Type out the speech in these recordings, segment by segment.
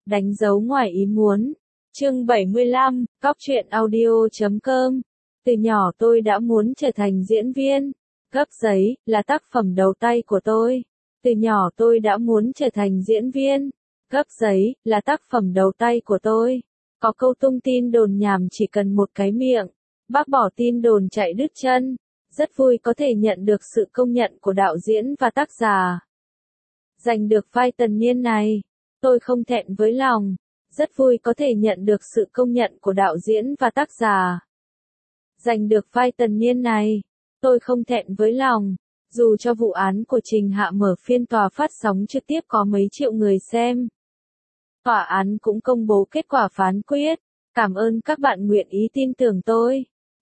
Đánh dấu ngoài ý muốn. Chương 75, Cóc truyện audio.com. Từ nhỏ tôi đã muốn trở thành diễn viên. Gấp giấy là tác phẩm đầu tay của tôi. Từ nhỏ tôi đã muốn trở thành diễn viên. Gấp giấy là tác phẩm đầu tay của tôi. Có câu tung tin đồn nhảm chỉ cần một cái miệng. Bác bỏ tin đồn chạy đứt chân. Rất vui có thể nhận được sự công nhận của đạo diễn và tác giả. Giành được vai Tần Niên này, tôi không thẹn với lòng. Rất vui có thể nhận được sự công nhận của đạo diễn và tác giả. Giành được vai Tần Niên này, tôi không thẹn với lòng. Dù cho vụ án của Trình Hạ mở phiên tòa phát sóng trực tiếp có mấy triệu người xem. Tòa án cũng công bố kết quả phán quyết. Cảm ơn các bạn nguyện ý tin tưởng tôi.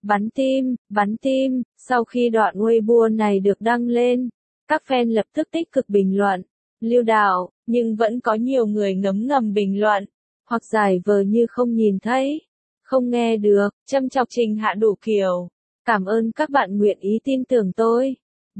Bắn tim, sau khi đoạn Weibo này được đăng lên, các fan lập tức tích cực bình luận, lưu đạo, nhưng vẫn có nhiều người ngấm ngầm bình luận, hoặc giải vờ như không nhìn thấy, không nghe được, châm chọc Trình Hạ đủ kiểu. Cảm ơn các bạn nguyện ý tin tưởng tôi.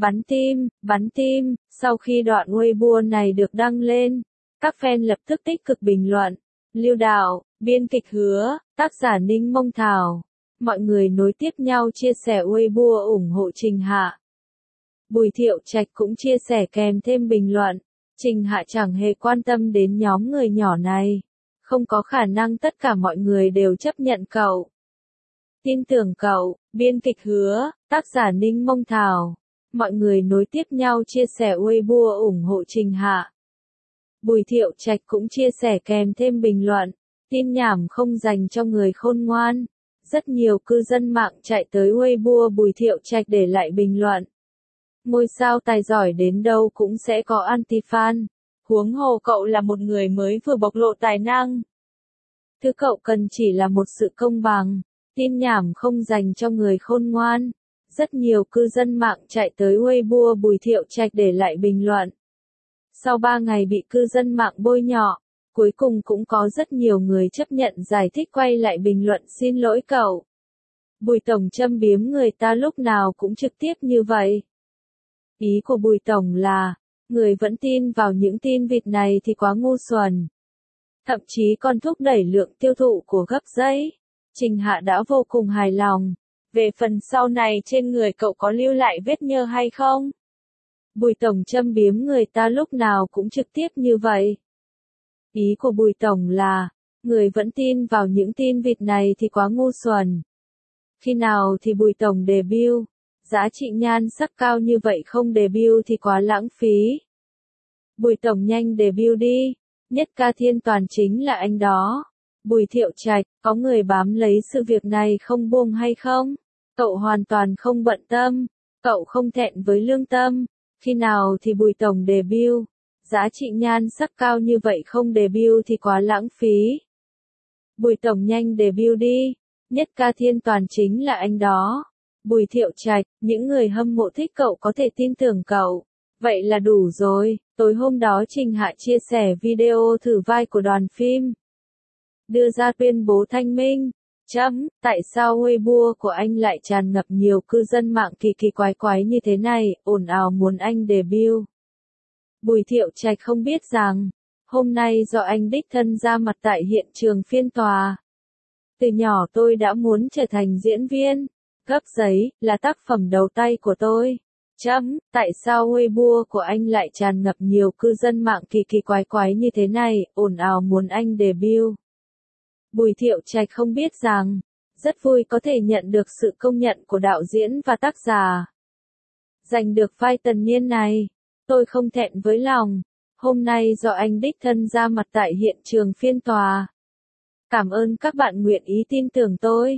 Bắn tim, sau khi đoạn Weibo này được đăng lên, các fan lập tức tích cực bình luận, lưu đạo, biên kịch Hứa, tác giả Ninh Mông Thảo. Mọi người nối tiếp nhau chia sẻ Weibo ủng hộ Trình Hạ. Bùi Thiệu Trạch cũng chia sẻ kèm thêm bình luận. Trình Hạ chẳng hề quan tâm đến nhóm người nhỏ này. Không có khả năng tất cả mọi người đều chấp nhận cậu. Tin tưởng cậu, biên kịch Hứa, tác giả Ninh Mông Thảo. Mọi người nối tiếp nhau chia sẻ Weibo ủng hộ Trình Hạ. Bùi Thiệu Trạch cũng chia sẻ kèm thêm bình luận. Tin nhảm không dành cho người khôn ngoan. Rất nhiều cư dân mạng chạy tới Weibo Bùi Thiệu Trạch để lại bình luận. Ngôi sao tài giỏi đến đâu cũng sẽ có anti-fan. Huống hồ cậu là một người mới vừa bộc lộ tài năng. Thứ cậu cần chỉ là một sự công bằng. Tin nhảm không dành cho người khôn ngoan. Rất nhiều cư dân mạng chạy tới Weibo Bùi Thiệu Trạch để lại bình luận. Sau 3 ngày bị cư dân mạng bôi nhọ, cuối cùng cũng có rất nhiều người chấp nhận giải thích quay lại bình luận xin lỗi cậu. Bùi Tổng châm biếm người ta lúc nào cũng trực tiếp như vậy. Ý của Bùi Tổng là, người vẫn tin vào những tin vịt này thì quá ngu xuẩn. Thậm chí còn thúc đẩy lượng tiêu thụ của gấp giấy. Trình Hạ đã vô cùng hài lòng. Về phần sau này trên người cậu có lưu lại vết nhơ hay không? Bùi Tổng châm biếm người ta lúc nào cũng trực tiếp như vậy. Ý của Bùi Tổng là, người vẫn tin vào những tin vịt này thì quá ngu xuẩn. Khi nào thì Bùi Tổng debut? Giá trị nhan sắc cao như vậy không debut thì quá lãng phí. Bùi Tổng nhanh debut đi. Nhất ca thiên toàn chính là anh đó. Bùi Thiệu Trạch, có người bám lấy sự việc này không buông hay không? Cậu hoàn toàn không bận tâm. Cậu không thẹn với lương tâm. Khi nào thì Bùi Tổng debut? Giá trị nhan sắc cao như vậy không debut thì quá lãng phí. Bùi Tổng nhanh debut đi. Nhất ca thiên toàn chính là anh đó. Bùi Thiệu Trạch, những người hâm mộ thích cậu có thể tin tưởng cậu. Vậy là đủ rồi. Tối hôm đó Trình Hạ chia sẻ video thử vai của đoàn phim. Đưa ra tuyên bố thanh minh. Tại sao Weibo của anh lại tràn ngập nhiều cư dân mạng kỳ kỳ quái quái như thế này, ồn ào muốn anh debut. Bùi Thiệu Trạch không biết rằng, hôm nay do anh đích thân ra mặt tại hiện trường phiên tòa. Từ nhỏ tôi đã muốn trở thành diễn viên. Gấp giấy là tác phẩm đầu tay của tôi. Tại sao Weibo của anh lại tràn ngập nhiều cư dân mạng kỳ kỳ quái quái như thế này, ồn ào muốn anh debut. Bùi Thiệu Trạch không biết rằng, rất vui có thể nhận được sự công nhận của đạo diễn và tác giả. Giành được vai Tần Niên này, tôi không thẹn với lòng. Hôm nay do anh đích thân ra mặt tại hiện trường phiên tòa. Cảm ơn các bạn nguyện ý tin tưởng tôi.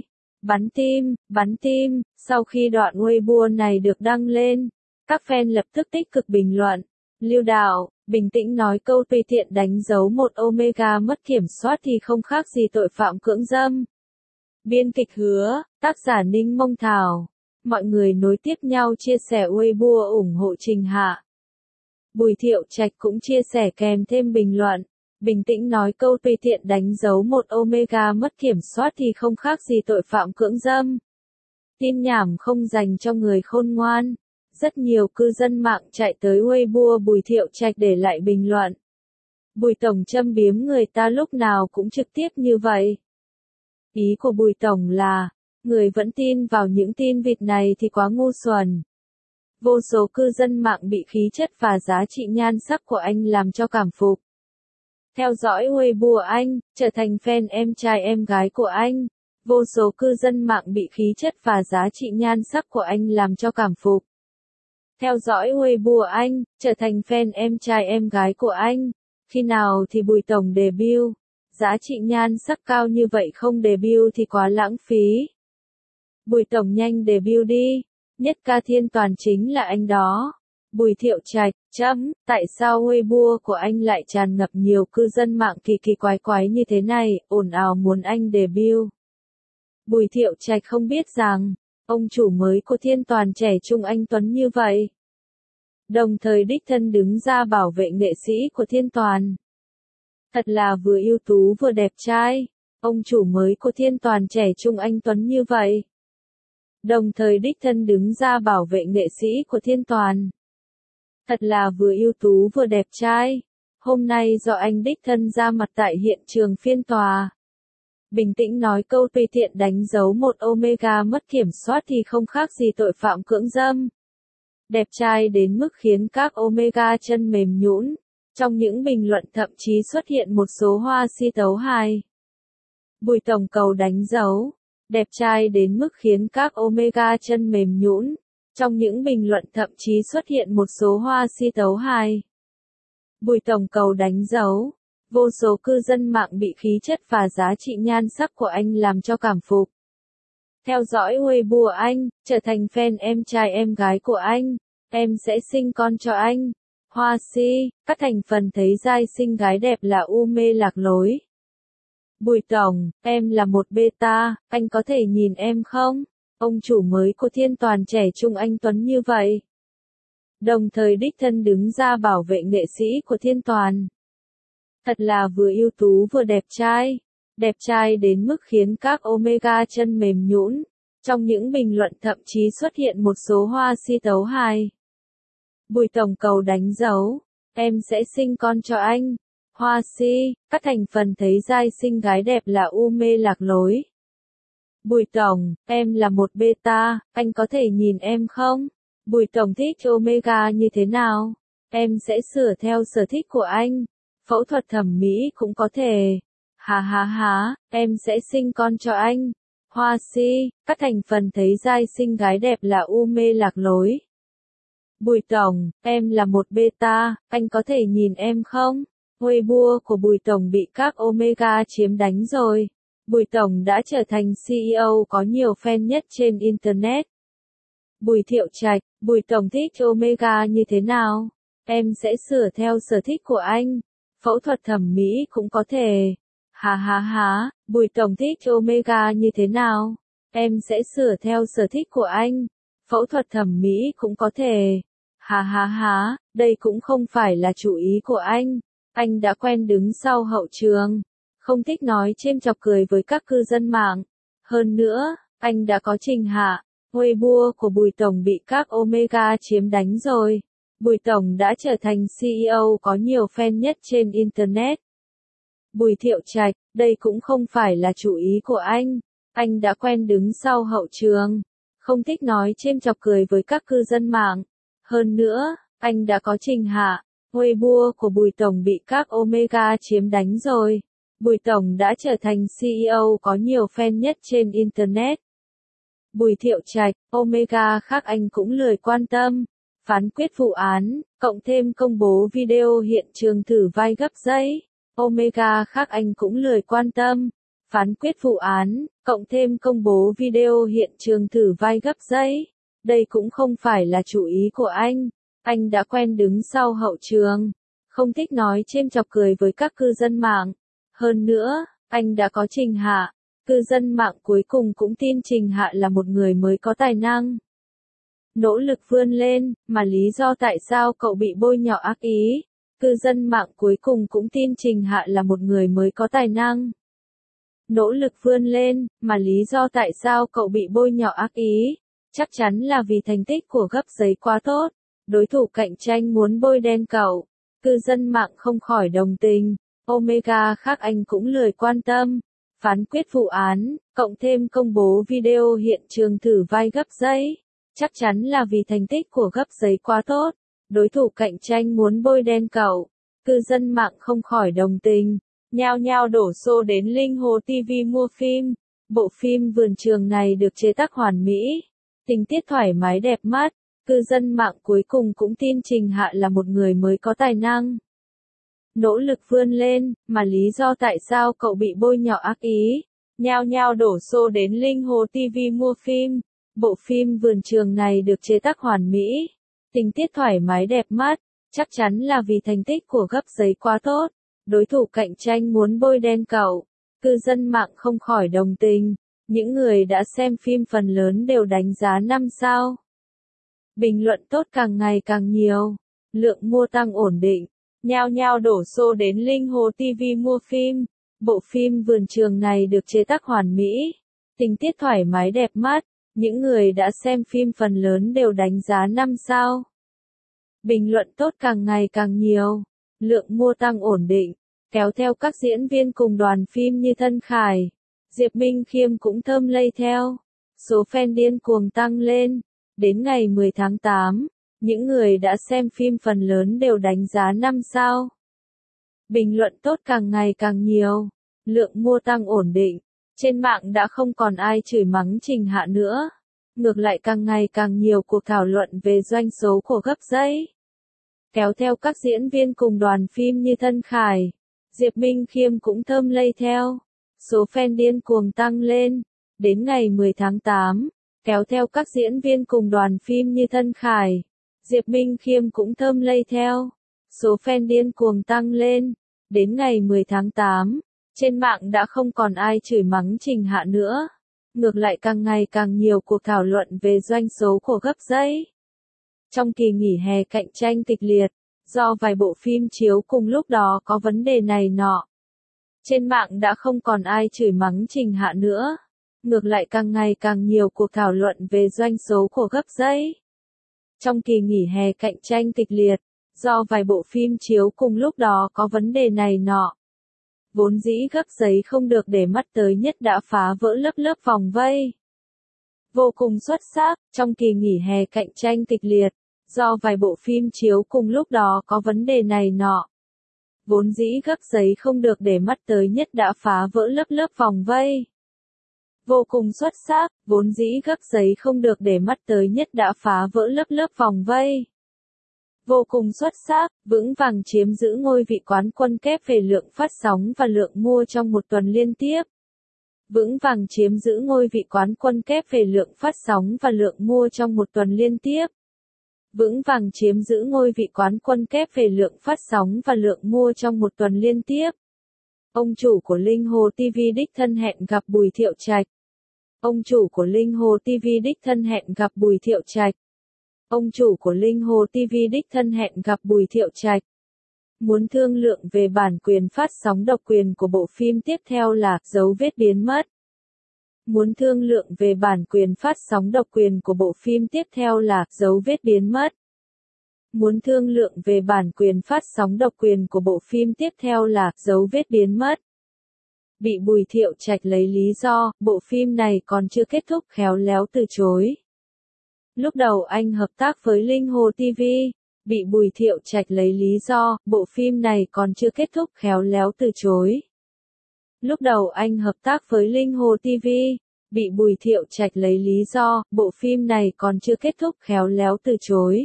Bắn tim, sau khi đoạn Weibo này được đăng lên, các fan lập tức tích cực bình luận, lưu đạo, bình tĩnh nói câu tùy tiện đánh dấu một omega mất kiểm soát thì không khác gì tội phạm cưỡng dâm. Biên kịch Hứa, tác giả Ninh Mông Thảo. Mọi người nối tiếp nhau chia sẻ Weibo ủng hộ Trình Hạ. Bùi Thiệu Trạch cũng chia sẻ kèm thêm bình luận. Bình tĩnh nói câu tùy tiện đánh dấu một omega mất kiểm soát thì không khác gì tội phạm cưỡng dâm. Tin nhảm không dành cho người khôn ngoan. Rất nhiều cư dân mạng chạy tới Weibo Bùi Thiệu Trạch để lại bình luận. Bùi Tổng châm biếm người ta lúc nào cũng trực tiếp như vậy. Ý của Bùi Tổng là, người vẫn tin vào những tin vịt này thì quá ngu xuẩn. Vô số cư dân mạng bị khí chất và giá trị nhan sắc của anh làm cho cảm phục. Theo dõi Weibo anh, trở thành fan em trai em gái của anh. Vô số cư dân mạng bị khí chất và giá trị nhan sắc của anh làm cho cảm phục. Theo dõi Weibo anh, trở thành fan em trai em gái của anh. Khi nào thì Bùi Tổng debut? Giá trị nhan sắc cao như vậy không debut thì quá lãng phí. Bùi Tổng nhanh debut đi. Nhất ca thiên toàn chính là anh đó. Bùi Thiệu Trạch, tại sao Weibo của anh lại tràn ngập nhiều cư dân mạng kỳ kỳ quái quái như thế này, ồn ào muốn anh debut. Bùi Thiệu Trạch không biết rằng, ông chủ mới của thiên toàn trẻ trung anh Tuấn như vậy. Đồng thời đích thân đứng ra bảo vệ nghệ sĩ của thiên toàn. Thật là vừa ưu tú vừa đẹp trai, ông chủ mới của thiên toàn trẻ trung anh Tuấn như vậy. Đồng thời đích thân đứng ra bảo vệ nghệ sĩ của thiên toàn. Thật là vừa ưu tú vừa đẹp trai. Hôm nay do anh đích thân ra mặt tại hiện trường phiên tòa. Bình tĩnh nói câu tùy tiện đánh dấu một Omega mất kiểm soát thì không khác gì tội phạm cưỡng dâm. Đẹp trai đến mức khiến các Omega chân mềm nhũn. Trong những bình luận thậm chí xuất hiện một số hoa si tấu hài. Bùi Tổng cầu đánh dấu. Đẹp trai đến mức khiến các Omega chân mềm nhũn. Trong những bình luận thậm chí xuất hiện một số hoa si tấu hài. Bùi Tổng cầu đánh dấu. Vô số cư dân mạng bị khí chất và giá trị nhan sắc của anh làm cho cảm phục. Theo dõi Weibo anh, trở thành fan em trai em gái của anh. Em sẽ sinh con cho anh. Hoa si, các thành phần thấy giai xinh gái đẹp là u mê lạc lối. Bùi Tổng, em là một beta, anh có thể nhìn em không? Ông chủ mới của thiên toàn trẻ trung anh Tuấn như vậy. Đồng thời đích thân đứng ra bảo vệ nghệ sĩ của thiên toàn. Thật là vừa ưu tú vừa đẹp trai đến mức khiến các Omega chân mềm nhũn. Trong những bình luận thậm chí xuất hiện một số hoa si tấu hài. Bùi Tổng cầu đánh dấu, em sẽ sinh con cho anh. Hoa si, các thành phần thấy giai xinh gái đẹp là u mê lạc lối. Bùi Tổng, em là một beta, anh có thể nhìn em không? Bùi Tổng thích Omega như thế nào? Em sẽ sửa theo sở thích của anh. Phẫu thuật thẩm mỹ cũng có thể. Em sẽ sinh con cho anh. Hoa si, các thành phần thấy giai xinh gái đẹp là u mê lạc lối. Bùi Tổng, em là một beta, anh có thể nhìn em không? Weibo của Bùi Tổng bị các Omega chiếm đánh rồi. Bùi Tổng đã trở thành CEO có nhiều fan nhất trên Internet. Bùi Thiệu Trạch, Bùi Tổng thích Omega như thế nào? Em sẽ sửa theo sở thích của anh. Phẫu thuật thẩm mỹ cũng có thể. Bùi Tổng thích Omega như thế nào? Em sẽ sửa theo sở thích của anh. Phẫu thuật thẩm mỹ cũng có thể. Đây cũng không phải là chủ ý của anh. Anh đã quen đứng sau hậu trường. Không thích nói chêm chọc cười với các cư dân mạng. Hơn nữa, anh đã có trình hạ. Weibo của Bùi Tổng bị các Omega chiếm đánh rồi. Bùi Tổng đã trở thành CEO có nhiều fan nhất trên Internet. Bùi Thiệu Trạch, đây cũng không phải là chủ ý của anh. Anh đã quen đứng sau hậu trường. Không thích nói chêm chọc cười với các cư dân mạng. Hơn nữa, anh đã có trình hạ. Weibo của Bùi Tổng bị các Omega chiếm đánh rồi. Bùi Tổng đã trở thành CEO có nhiều fan nhất trên Internet. Bùi Thiệu Trạch, Omega khác anh cũng lười quan tâm. Phán quyết vụ án, cộng thêm công bố video hiện trường thử vai gấp giấy. Omega khác anh cũng lười quan tâm. Phán quyết vụ án, cộng thêm công bố video hiện trường thử vai gấp giấy. Đây cũng không phải là chủ ý của anh. Anh đã quen đứng sau hậu trường. Không thích nói chêm chọc cười với các cư dân mạng. Hơn nữa, anh đã có trình hạ. Cư dân mạng cuối cùng cũng tin trình hạ là một người mới có tài năng. Nỗ lực vươn lên, mà lý do tại sao cậu bị bôi nhọ ác ý. Cư dân mạng cuối cùng cũng tin trình hạ là một người mới có tài năng. Nỗ lực vươn lên, mà lý do tại sao cậu bị bôi nhọ ác ý. Chắc chắn là vì thành tích của gấp giấy quá tốt. Đối thủ cạnh tranh muốn bôi đen cậu. Cư dân mạng không khỏi đồng tình. Omega khác anh cũng lười quan tâm. Phán quyết vụ án, cộng thêm công bố video hiện trường thử vai gấp giấy. Chắc chắn là vì thành tích của gấp giấy quá tốt. Đối thủ cạnh tranh muốn bôi đen cậu. Cư dân mạng không khỏi đồng tình. Nhao nhao đổ xô đến Linh Hồ TV mua phim. Bộ phim Vườn Trường này được chế tác hoàn mỹ. Tình tiết thoải mái đẹp mắt. Cư dân mạng cuối cùng cũng tin Trình Hạ là một người mới có tài năng. Nỗ lực vươn lên, mà lý do tại sao cậu bị bôi nhọ ác ý. Nhao nhao đổ xô đến Linh Hồ TV mua phim. Bộ phim Vườn Trường này được chế tác hoàn mỹ. Tình tiết thoải mái đẹp mắt. Chắc chắn là vì thành tích của gấp giấy quá tốt. Đối thủ cạnh tranh muốn bôi đen cậu. Cư dân mạng không khỏi đồng tình. Những người đã xem phim phần lớn đều đánh giá 5 sao. Bình luận tốt càng ngày càng nhiều. Lượng mua tăng ổn định. Nhao nhao đổ xô đến Linh Hồ TV mua phim. Bộ phim Vườn Trường này được chế tác hoàn mỹ. Tình tiết thoải mái đẹp mắt. Những người đã xem phim phần lớn đều đánh giá 5 sao. Bình luận tốt càng ngày càng nhiều. Lượng mua tăng ổn định. Kéo theo các diễn viên cùng đoàn phim như Thân Khải, Diệp Minh Khiêm cũng thơm lây theo. Số fan điên cuồng tăng lên. Đến ngày 10 tháng 8, những người đã xem phim phần lớn đều đánh giá 5 sao. Bình luận tốt càng ngày càng nhiều. Lượng mua tăng ổn định. Trên mạng đã không còn ai chửi mắng Trình Hạ nữa. Ngược lại càng ngày càng nhiều cuộc thảo luận về doanh số của gấp giấy. Kéo theo các diễn viên cùng đoàn phim như Thân Khải, Diệp Minh Khiêm cũng thơm lây theo. Số fan điên cuồng tăng lên. Đến ngày 10 tháng 8, kéo theo các diễn viên cùng đoàn phim như Thân Khải, Diệp Minh Khiêm cũng thơm lây theo. Số fan điên cuồng tăng lên. Đến ngày 10 tháng 8, trên mạng đã không còn ai chửi mắng Trình Hạ nữa. Ngược lại càng ngày càng nhiều cuộc thảo luận về doanh số của gấp giấy. Trong kỳ nghỉ hè cạnh tranh kịch liệt, do vài bộ phim chiếu cùng lúc đó có vấn đề này nọ. Trên mạng đã không còn ai chửi mắng Trình Hạ nữa. Ngược lại càng ngày càng nhiều cuộc thảo luận về doanh số của gấp giấy. Trong kỳ nghỉ hè cạnh tranh kịch liệt, do vài bộ phim chiếu cùng lúc đó có vấn đề này nọ. Vốn dĩ gấp giấy không được để mắt tới nhất đã phá vỡ lớp vòng vây. Vô cùng xuất sắc, trong kỳ nghỉ hè cạnh tranh kịch liệt, do vài bộ phim chiếu cùng lúc đó có vấn đề này nọ. Vốn dĩ gấp giấy không được để mắt tới nhất đã phá vỡ lớp vòng vây. Vô cùng xuất sắc, vốn dĩ gấp giấy không được để mắt tới nhất đã phá vỡ lớp vòng vây. Vô cùng xuất sắc, vững vàng chiếm giữ ngôi vị quán quân kép về lượng phát sóng và lượng mua trong một tuần liên tiếp. Vững vàng chiếm giữ ngôi vị quán quân kép về lượng phát sóng và lượng mua trong một tuần liên tiếp. Vững vàng chiếm giữ ngôi vị quán quân kép về lượng phát sóng và lượng mua trong một tuần liên tiếp. Ông chủ của Linh Hồ TV đích thân hẹn gặp Bùi Thiệu Trạch. Ông chủ của Linh Hồ TV đích thân hẹn gặp Bùi Thiệu Trạch. Ông chủ của Linh Hồ TV đích thân hẹn gặp Bùi Thiệu Trạch. Muốn thương lượng về bản quyền phát sóng độc quyền của bộ phim tiếp theo là Dấu vết biến mất. Muốn thương lượng về bản quyền phát sóng độc quyền của bộ phim tiếp theo là Dấu vết biến mất. Muốn thương lượng về bản quyền phát sóng độc quyền của bộ phim tiếp theo là Dấu vết biến mất. Bị Bùi Thiệu Trạch lấy lý do, bộ phim này còn chưa kết thúc khéo léo từ chối. Lúc đầu anh hợp tác với Linh Hồ TV, bị Bùi Thiệu Trạch lấy lý do, bộ phim này còn chưa kết thúc khéo léo từ chối. Lúc đầu anh hợp tác với Linh Hồ TV, bị Bùi Thiệu Trạch lấy lý do, bộ phim này còn chưa kết thúc khéo léo từ chối.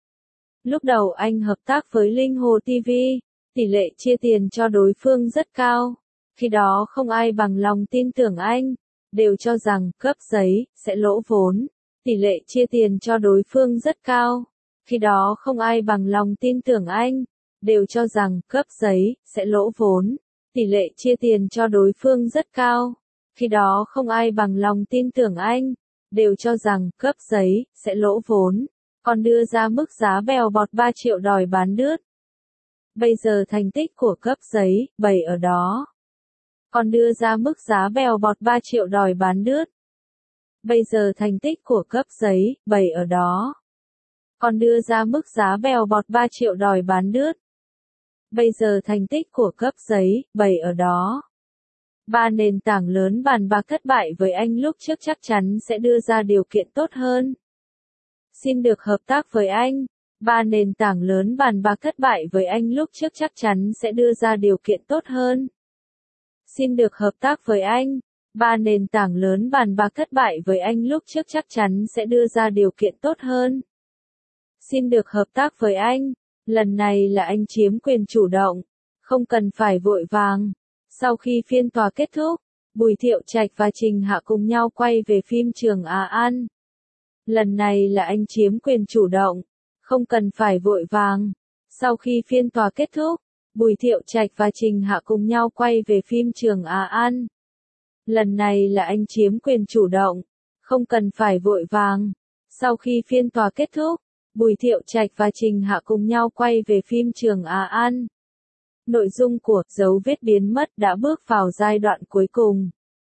Lúc đầu anh hợp tác với Linh Hồ TV, tỷ lệ chia tiền cho đối phương rất cao. Khi đó không ai bằng lòng tin tưởng anh, đều cho rằng cấp giấy sẽ lỗ vốn. Tỷ lệ chia tiền cho đối phương rất cao. Khi đó không ai bằng lòng tin tưởng anh, đều cho rằng cấp giấy sẽ lỗ vốn. Tỷ lệ chia tiền cho đối phương rất cao. Khi đó không ai bằng lòng tin tưởng anh, đều cho rằng cấp giấy sẽ lỗ vốn. Còn đưa ra mức giá bèo bọt 3 triệu đòi bán đứt. Bây giờ thành tích của cấp giấy bày ở đó. Còn đưa ra mức giá bèo bọt 3 triệu đòi bán đứt. Bây giờ thành tích của cấp giấy bày ở đó. Còn đưa ra mức giá bèo bọt 3 triệu đòi bán đứt. Bây giờ thành tích của cấp giấy, bày ở đó. Ba nền tảng lớn bàn bạc thất bại với anh lúc trước chắc chắn sẽ đưa ra điều kiện tốt hơn. Xin được hợp tác với anh. Ba nền tảng lớn bàn bạc thất bại với anh lúc trước chắc chắn sẽ đưa ra điều kiện tốt hơn. Xin được hợp tác với anh. Ba nền tảng lớn bàn bạc thất bại với anh lúc trước chắc chắn sẽ đưa ra điều kiện tốt hơn. Xin được hợp tác với anh. Lần này là anh chiếm quyền chủ động. Không cần phải vội vàng. Sau khi phiên tòa kết thúc, Bùi Thiệu Trạch và Trình Hạ cùng nhau quay về phim trường Á An. Lần này là anh chiếm quyền chủ động. Không cần phải vội vàng. Sau khi phiên tòa kết thúc, Bùi Thiệu Trạch và Trình Hạ cùng nhau quay về phim trường Á An. Lần này là anh chiếm quyền chủ động. Không cần phải vội vàng. Sau khi phiên tòa kết thúc, Bùi Thiệu Trạch và Trình Hạ cùng nhau quay về phim trường Á An. Nội dung của Dấu vết biến mất đã bước vào giai đoạn cuối cùng.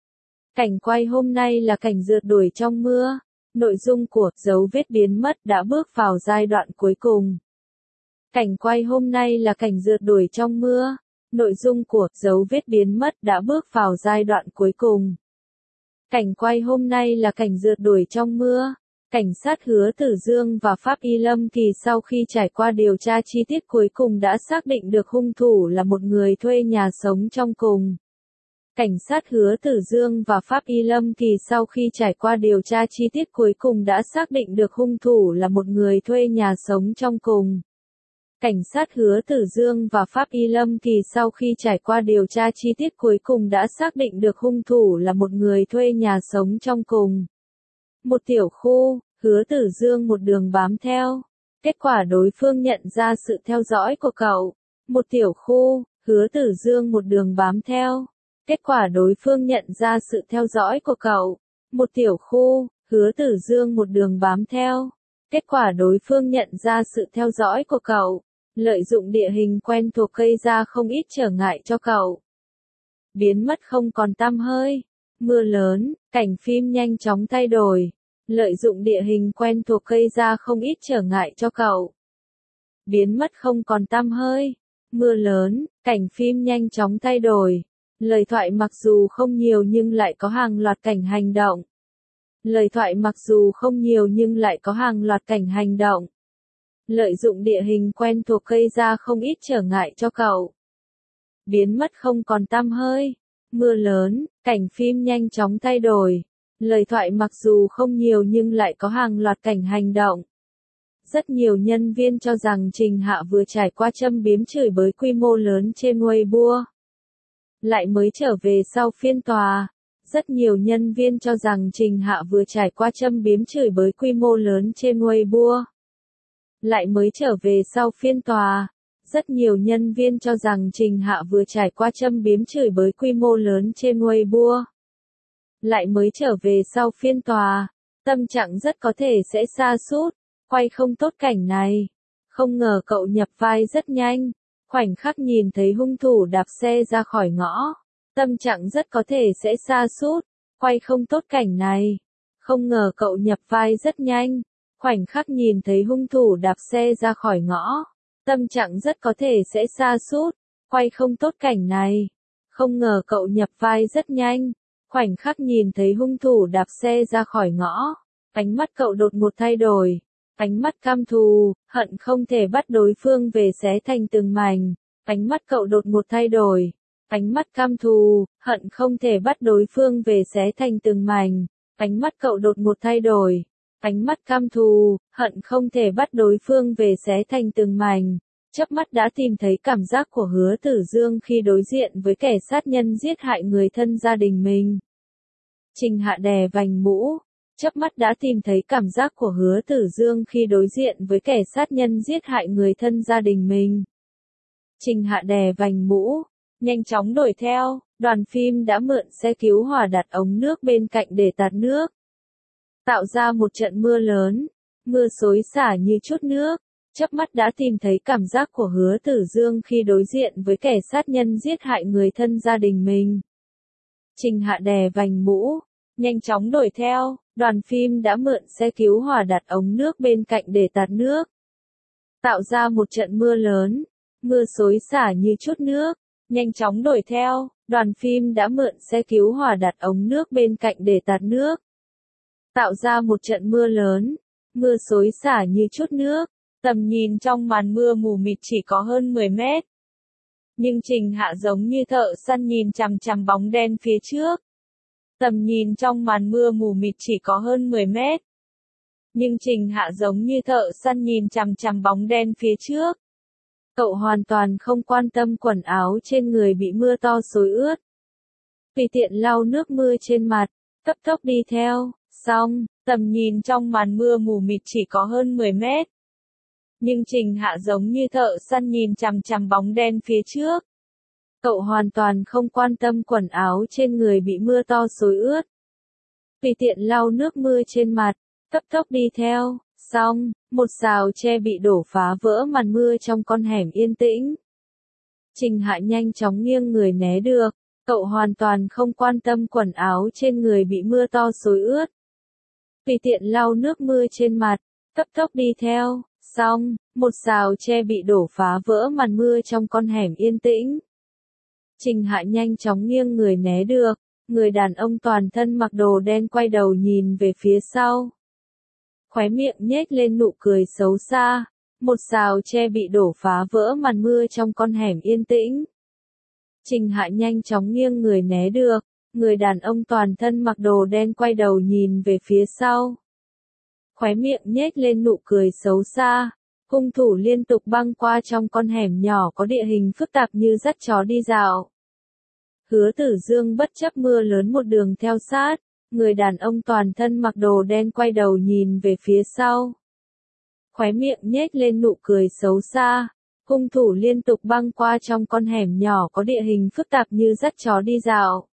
Cảnh quay hôm nay là cảnh rượt đuổi trong mưa. Nội dung của Dấu vết biến mất đã bước vào giai đoạn cuối cùng. Cảnh quay hôm nay là cảnh rượt đuổi trong mưa. Nội dung của Dấu vết biến mất đã bước vào giai đoạn cuối cùng. Cảnh quay hôm nay là cảnh rượt đuổi trong mưa. Cảnh sát Hứa Tử Dương và Pháp Y Lâm Kỳ sau khi trải qua điều tra chi tiết cuối cùng đã xác định được hung thủ là một người thuê nhà sống trong cùng. Cảnh sát Hứa Tử Dương và Pháp Y Lâm Kỳ sau khi trải qua điều tra chi tiết cuối cùng đã xác định được hung thủ là một người thuê nhà sống trong cùng. Cảnh sát Hứa Tử Dương và Pháp Y Lâm Kỳ sau khi trải qua điều tra chi tiết cuối cùng đã xác định được hung thủ là một người thuê nhà sống trong cùng. Một tiểu khu, Hứa Tử Dương một đường bám theo. Kết quả đối phương nhận ra sự theo dõi của cậu. Một tiểu khu, Hứa Tử Dương một đường bám theo. Kết quả đối phương nhận ra sự theo dõi của cậu. Một tiểu khu, Hứa Tử Dương một đường bám theo. Kết quả đối phương nhận ra sự theo dõi của cậu. Lợi dụng địa hình quen thuộc gây ra không ít trở ngại cho cậu. Biến mất không còn tăm hơi. Mưa lớn, cảnh phim nhanh chóng thay đổi. Lợi dụng địa hình quen thuộc gây ra không ít trở ngại cho cậu. Biến mất không còn tăm hơi. Mưa lớn, cảnh phim nhanh chóng thay đổi. Lời thoại mặc dù không nhiều nhưng lại có hàng loạt cảnh hành động. Lời thoại mặc dù không nhiều nhưng lại có hàng loạt cảnh hành động. Lợi dụng địa hình quen thuộc gây ra không ít trở ngại cho cậu. Biến mất không còn tăm hơi. Mưa lớn, cảnh phim nhanh chóng thay đổi. Lời thoại mặc dù không nhiều nhưng lại có hàng loạt cảnh hành động. Rất nhiều nhân viên cho rằng Trình Hạ vừa trải qua châm biếm chửi bới quy mô lớn trên Weibo. Lại mới trở về sau phiên tòa. Rất nhiều nhân viên cho rằng Trình Hạ vừa trải qua châm biếm chửi bới quy mô lớn trên Weibo. Lại mới trở về sau phiên tòa. Rất nhiều nhân viên cho rằng Trình Hạ vừa trải qua châm biếm chửi bới quy mô lớn trên Weibo. Lại mới trở về sau phiên tòa. Tâm trạng rất có thể sẽ sa sút. Quay không tốt cảnh này. Không ngờ cậu nhập vai rất nhanh. Khoảnh khắc nhìn thấy hung thủ đạp xe ra khỏi ngõ. Tâm trạng rất có thể sẽ sa sút. Quay không tốt cảnh này. Không ngờ cậu nhập vai rất nhanh. Khoảnh khắc nhìn thấy hung thủ đạp xe ra khỏi ngõ. Tâm trạng rất có thể sẽ sa sút. Quay không tốt cảnh này. Không ngờ cậu nhập vai rất nhanh. Khoảnh khắc nhìn thấy hung thủ đạp xe ra khỏi ngõ. Ánh mắt cậu đột ngột thay đổi. Ánh mắt căm thù, hận không thể bắt đối phương về xé thành từng mảnh. Ánh mắt cậu đột ngột thay đổi. Ánh mắt căm thù, hận không thể bắt đối phương về xé thành từng mảnh. Ánh mắt cậu đột ngột thay đổi. Ánh mắt căm thù, hận không thể bắt đối phương về xé thành từng mảnh. Chớp mắt đã tìm thấy cảm giác của Hứa Tử Dương khi đối diện với kẻ sát nhân giết hại người thân gia đình mình. Trình Hạ đè vành mũ. Chớp mắt đã tìm thấy cảm giác của Hứa Tử Dương khi đối diện với kẻ sát nhân giết hại người thân gia đình mình. Trình Hạ đè vành mũ. Nhanh chóng đuổi theo. Đoàn phim đã mượn xe cứu hỏa đặt ống nước bên cạnh để tạt nước. Tạo ra một trận mưa lớn. Mưa xối xả như chút nước. Chớp mắt đã tìm thấy cảm giác của Hứa Tử Dương khi đối diện với kẻ sát nhân giết hại người thân gia đình mình. Trình Hạ đè vành mũ. Nhanh chóng đuổi theo. Đoàn phim đã mượn xe cứu hỏa đặt ống nước bên cạnh để tạt nước. Tạo ra một trận mưa lớn. Mưa xối xả như chút nước, nhanh chóng đuổi theo, đoàn phim đã mượn xe cứu hỏa đặt ống nước bên cạnh để tạt nước. Tạo ra một trận mưa lớn, mưa xối xả như chút nước, tầm nhìn trong màn mưa mù mịt chỉ có hơn 10 mét. Nhưng Trình Hạ giống như thợ săn nhìn chằm chằm bóng đen phía trước. Tầm nhìn trong màn mưa mù mịt chỉ có hơn 10 mét. Nhưng Trình Hạ giống như thợ săn nhìn chằm chằm bóng đen phía trước. Cậu hoàn toàn không quan tâm quần áo trên người bị mưa to xối ướt. Tùy tiện lau nước mưa trên mặt, cấp tốc đi theo, xong, tầm nhìn trong màn mưa mù mịt chỉ có hơn 10 mét. Nhưng Trình Hạ giống như thợ săn nhìn chằm chằm bóng đen phía trước. Cậu hoàn toàn không quan tâm quần áo trên người bị mưa to xối ướt. Tùy tiện lau nước mưa trên mặt, cấp tốc đi theo, xong, một rào tre bị đổ phá vỡ màn mưa trong con hẻm yên tĩnh. Trình Hạ nhanh chóng nghiêng người né được, cậu hoàn toàn không quan tâm quần áo trên người bị mưa to xối ướt. Tùy tiện lau nước mưa trên mặt, cấp tốc đi theo, xong, một rào tre bị đổ phá vỡ màn mưa trong con hẻm yên tĩnh. Trình Hạ nhanh chóng nghiêng người né được, người đàn ông toàn thân mặc đồ đen quay đầu nhìn về phía sau. Khóe miệng nhếch lên nụ cười xấu xa, một rào tre bị đổ phá vỡ màn mưa trong con hẻm yên tĩnh. Trình Hạ nhanh chóng nghiêng người né được, người đàn ông toàn thân mặc đồ đen quay đầu nhìn về phía sau. Khóe miệng nhếch lên nụ cười xấu xa, hung thủ liên tục băng qua trong con hẻm nhỏ có địa hình phức tạp như dắt chó đi dạo. Hứa Tử Dương bất chấp mưa lớn một đường theo sát, người đàn ông toàn thân mặc đồ đen quay đầu nhìn về phía sau. Khóe miệng nhếch lên nụ cười xấu xa, hung thủ liên tục băng qua trong con hẻm nhỏ có địa hình phức tạp như dắt chó đi dạo.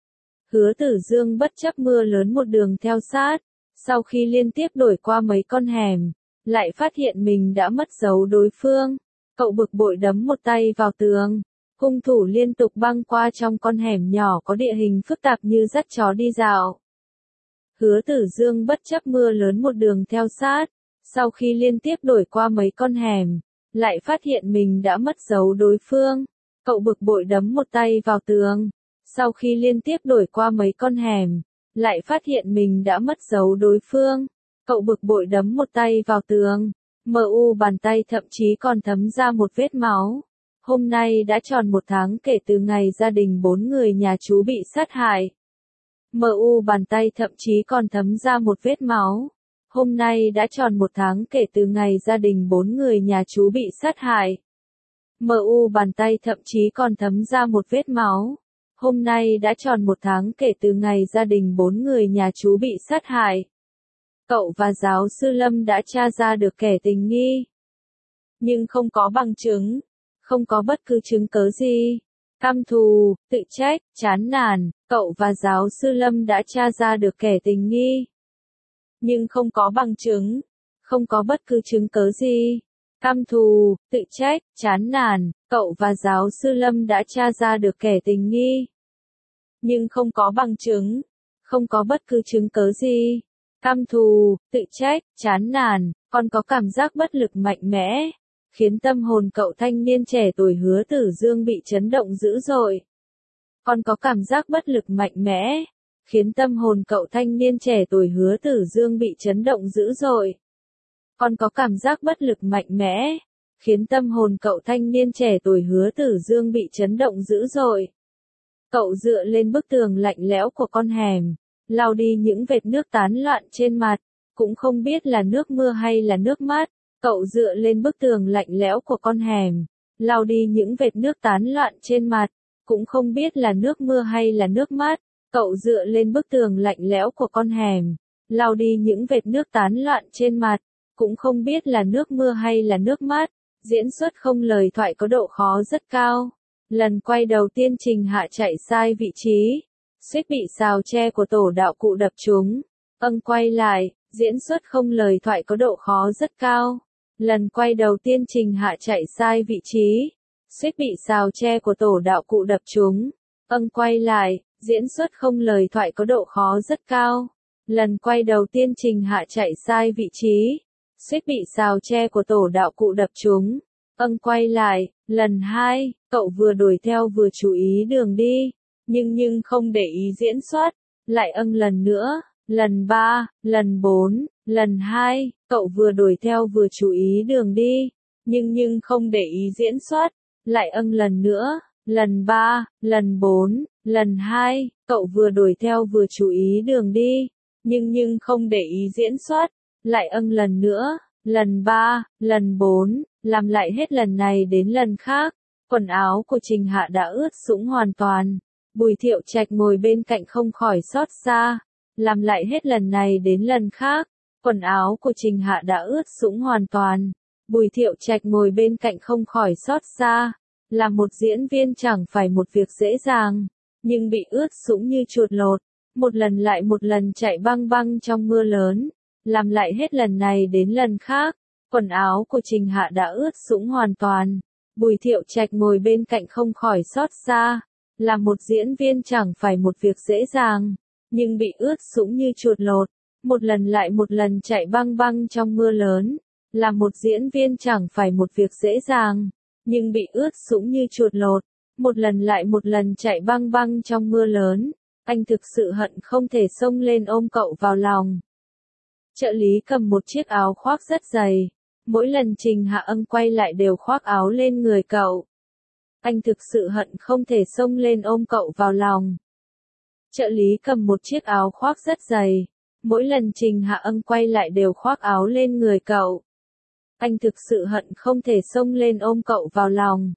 Hứa Tử Dương bất chấp mưa lớn một đường theo sát, sau khi liên tiếp đổi qua mấy con hẻm, lại phát hiện mình đã mất dấu đối phương. Cậu bực bội đấm một tay vào tường. Hung thủ liên tục băng qua trong con hẻm nhỏ có địa hình phức tạp như dắt chó đi dạo. Hứa Tử Dương bất chấp mưa lớn một đường theo sát, sau khi liên tiếp đổi qua mấy con hẻm, lại phát hiện mình đã mất dấu đối phương. Cậu bực bội đấm một tay vào tường. Sau khi liên tiếp đổi qua mấy con hẻm, lại phát hiện mình đã mất dấu đối phương. Cậu bực bội đấm một tay vào tường. MU bàn tay thậm chí còn thấm ra một vết máu. Hôm nay đã tròn 1 tháng kể từ ngày gia đình 4 người nhà chú bị sát hại. MU bàn tay thậm chí còn thấm ra một vết máu. Hôm nay đã tròn 1 tháng kể từ ngày gia đình 4 người nhà chú bị sát hại. MU bàn tay thậm chí còn thấm ra một vết máu. Hôm nay đã tròn 1 tháng kể từ ngày gia đình 4 người nhà chú bị sát hại. Cậu và giáo sư Lâm đã tra ra được kẻ tình nghi. Nhưng không có bằng chứng. Không có bất cứ chứng cớ gì. Căm thù, tự trách, chán nản, cậu và giáo sư Lâm đã tra ra được kẻ tình nghi. Nhưng không có bằng chứng. Không có bất cứ chứng cớ gì. Căm thù, tự trách, chán nản, cậu và giáo sư Lâm đã tra ra được kẻ tình nghi. Nhưng không có bằng chứng. Không có bất cứ chứng cớ gì. Căm thù, tự trách, chán nản, còn có cảm giác bất lực mạnh mẽ, khiến tâm hồn cậu thanh niên trẻ tuổi Hứa Tử Dương bị chấn động dữ dội. Còn có cảm giác bất lực mạnh mẽ, khiến tâm hồn cậu thanh niên trẻ tuổi Hứa Tử Dương bị chấn động dữ dội. Còn có cảm giác bất lực mạnh mẽ, khiến tâm hồn cậu thanh niên trẻ tuổi Hứa Tử Dương bị chấn động dữ dội. Cậu dựa lên bức tường lạnh lẽo của con hẻm, lau đi những vệt nước tán loạn trên mặt, cũng không biết là nước mưa hay là nước mắt. Cậu dựa lên bức tường lạnh lẽo của con hẻm, lau đi những vệt nước tán loạn trên mặt, cũng không biết là nước mưa hay là nước mắt. Cậu dựa lên bức tường lạnh lẽo của con hẻm, lau đi những vệt nước tán loạn trên mặt, cũng không biết là nước mưa hay là nước mắt. Diễn xuất không lời thoại có độ khó rất cao. Lần quay đầu tiên Trình Hạ chạy sai vị trí, suýt bị rào tre của tổ đạo cụ đập trúng. Quay lại, diễn xuất không lời thoại có độ khó rất cao. Lần quay đầu tiên Trình Hạ chạy sai vị trí, suýt bị rào tre của tổ đạo cụ đập trúng. Quay lại, diễn xuất không lời thoại có độ khó rất cao. Lần quay đầu tiên Trình Hạ chạy sai vị trí, suýt bị rào tre của tổ đạo cụ đập trúng. Quay lại, Lần 2, cậu vừa đuổi theo vừa chú ý đường đi, nhưng không để ý diễn xuất, lại lần nữa. Lần 3, lần 4, lần 2, cậu vừa đuổi theo vừa chú ý đường đi, nhưng không để ý diễn xuất, lại lần nữa. Lần 3, lần 4, lần 2, cậu vừa đuổi theo vừa chú ý đường đi, nhưng không để ý diễn xuất, lại lần nữa. Lần 3, lần 4, làm lại hết lần này đến lần khác. Quần áo của Trình Hạ đã ướt sũng hoàn toàn. Bùi Thiệu Trạch ngồi bên cạnh không khỏi xót xa. Làm lại hết lần này đến lần khác. Quần áo của Trình Hạ đã ướt sũng hoàn toàn. Bùi Thiệu Trạch ngồi bên cạnh không khỏi xót xa. Là một diễn viên chẳng phải một việc dễ dàng, nhưng bị ướt sũng như chuột lột. Một lần lại một lần chạy băng băng trong mưa lớn. Làm lại hết lần này đến lần khác. Quần áo của Trình Hạ đã ướt sũng hoàn toàn. Bùi Thiệu Trạch ngồi bên cạnh không khỏi xót xa. Là một diễn viên chẳng phải một việc dễ dàng, nhưng bị ướt sũng như chuột lột. Một lần lại một lần chạy băng băng trong mưa lớn. Là một diễn viên chẳng phải một việc dễ dàng, nhưng bị ướt sũng như chuột lột. Một lần lại một lần chạy băng băng trong mưa lớn. Anh thực sự hận không thể xông lên ôm cậu vào lòng. Trợ lý cầm một chiếc áo khoác rất dày. Mỗi lần Trình Hạ Ân quay lại đều khoác áo lên người cậu. Anh thực sự hận không thể xông lên ôm cậu vào lòng. Trợ lý cầm một chiếc áo khoác rất dày. Mỗi lần Trình Hạ Ân quay lại đều khoác áo lên người cậu. Anh thực sự hận không thể xông lên ôm cậu vào lòng.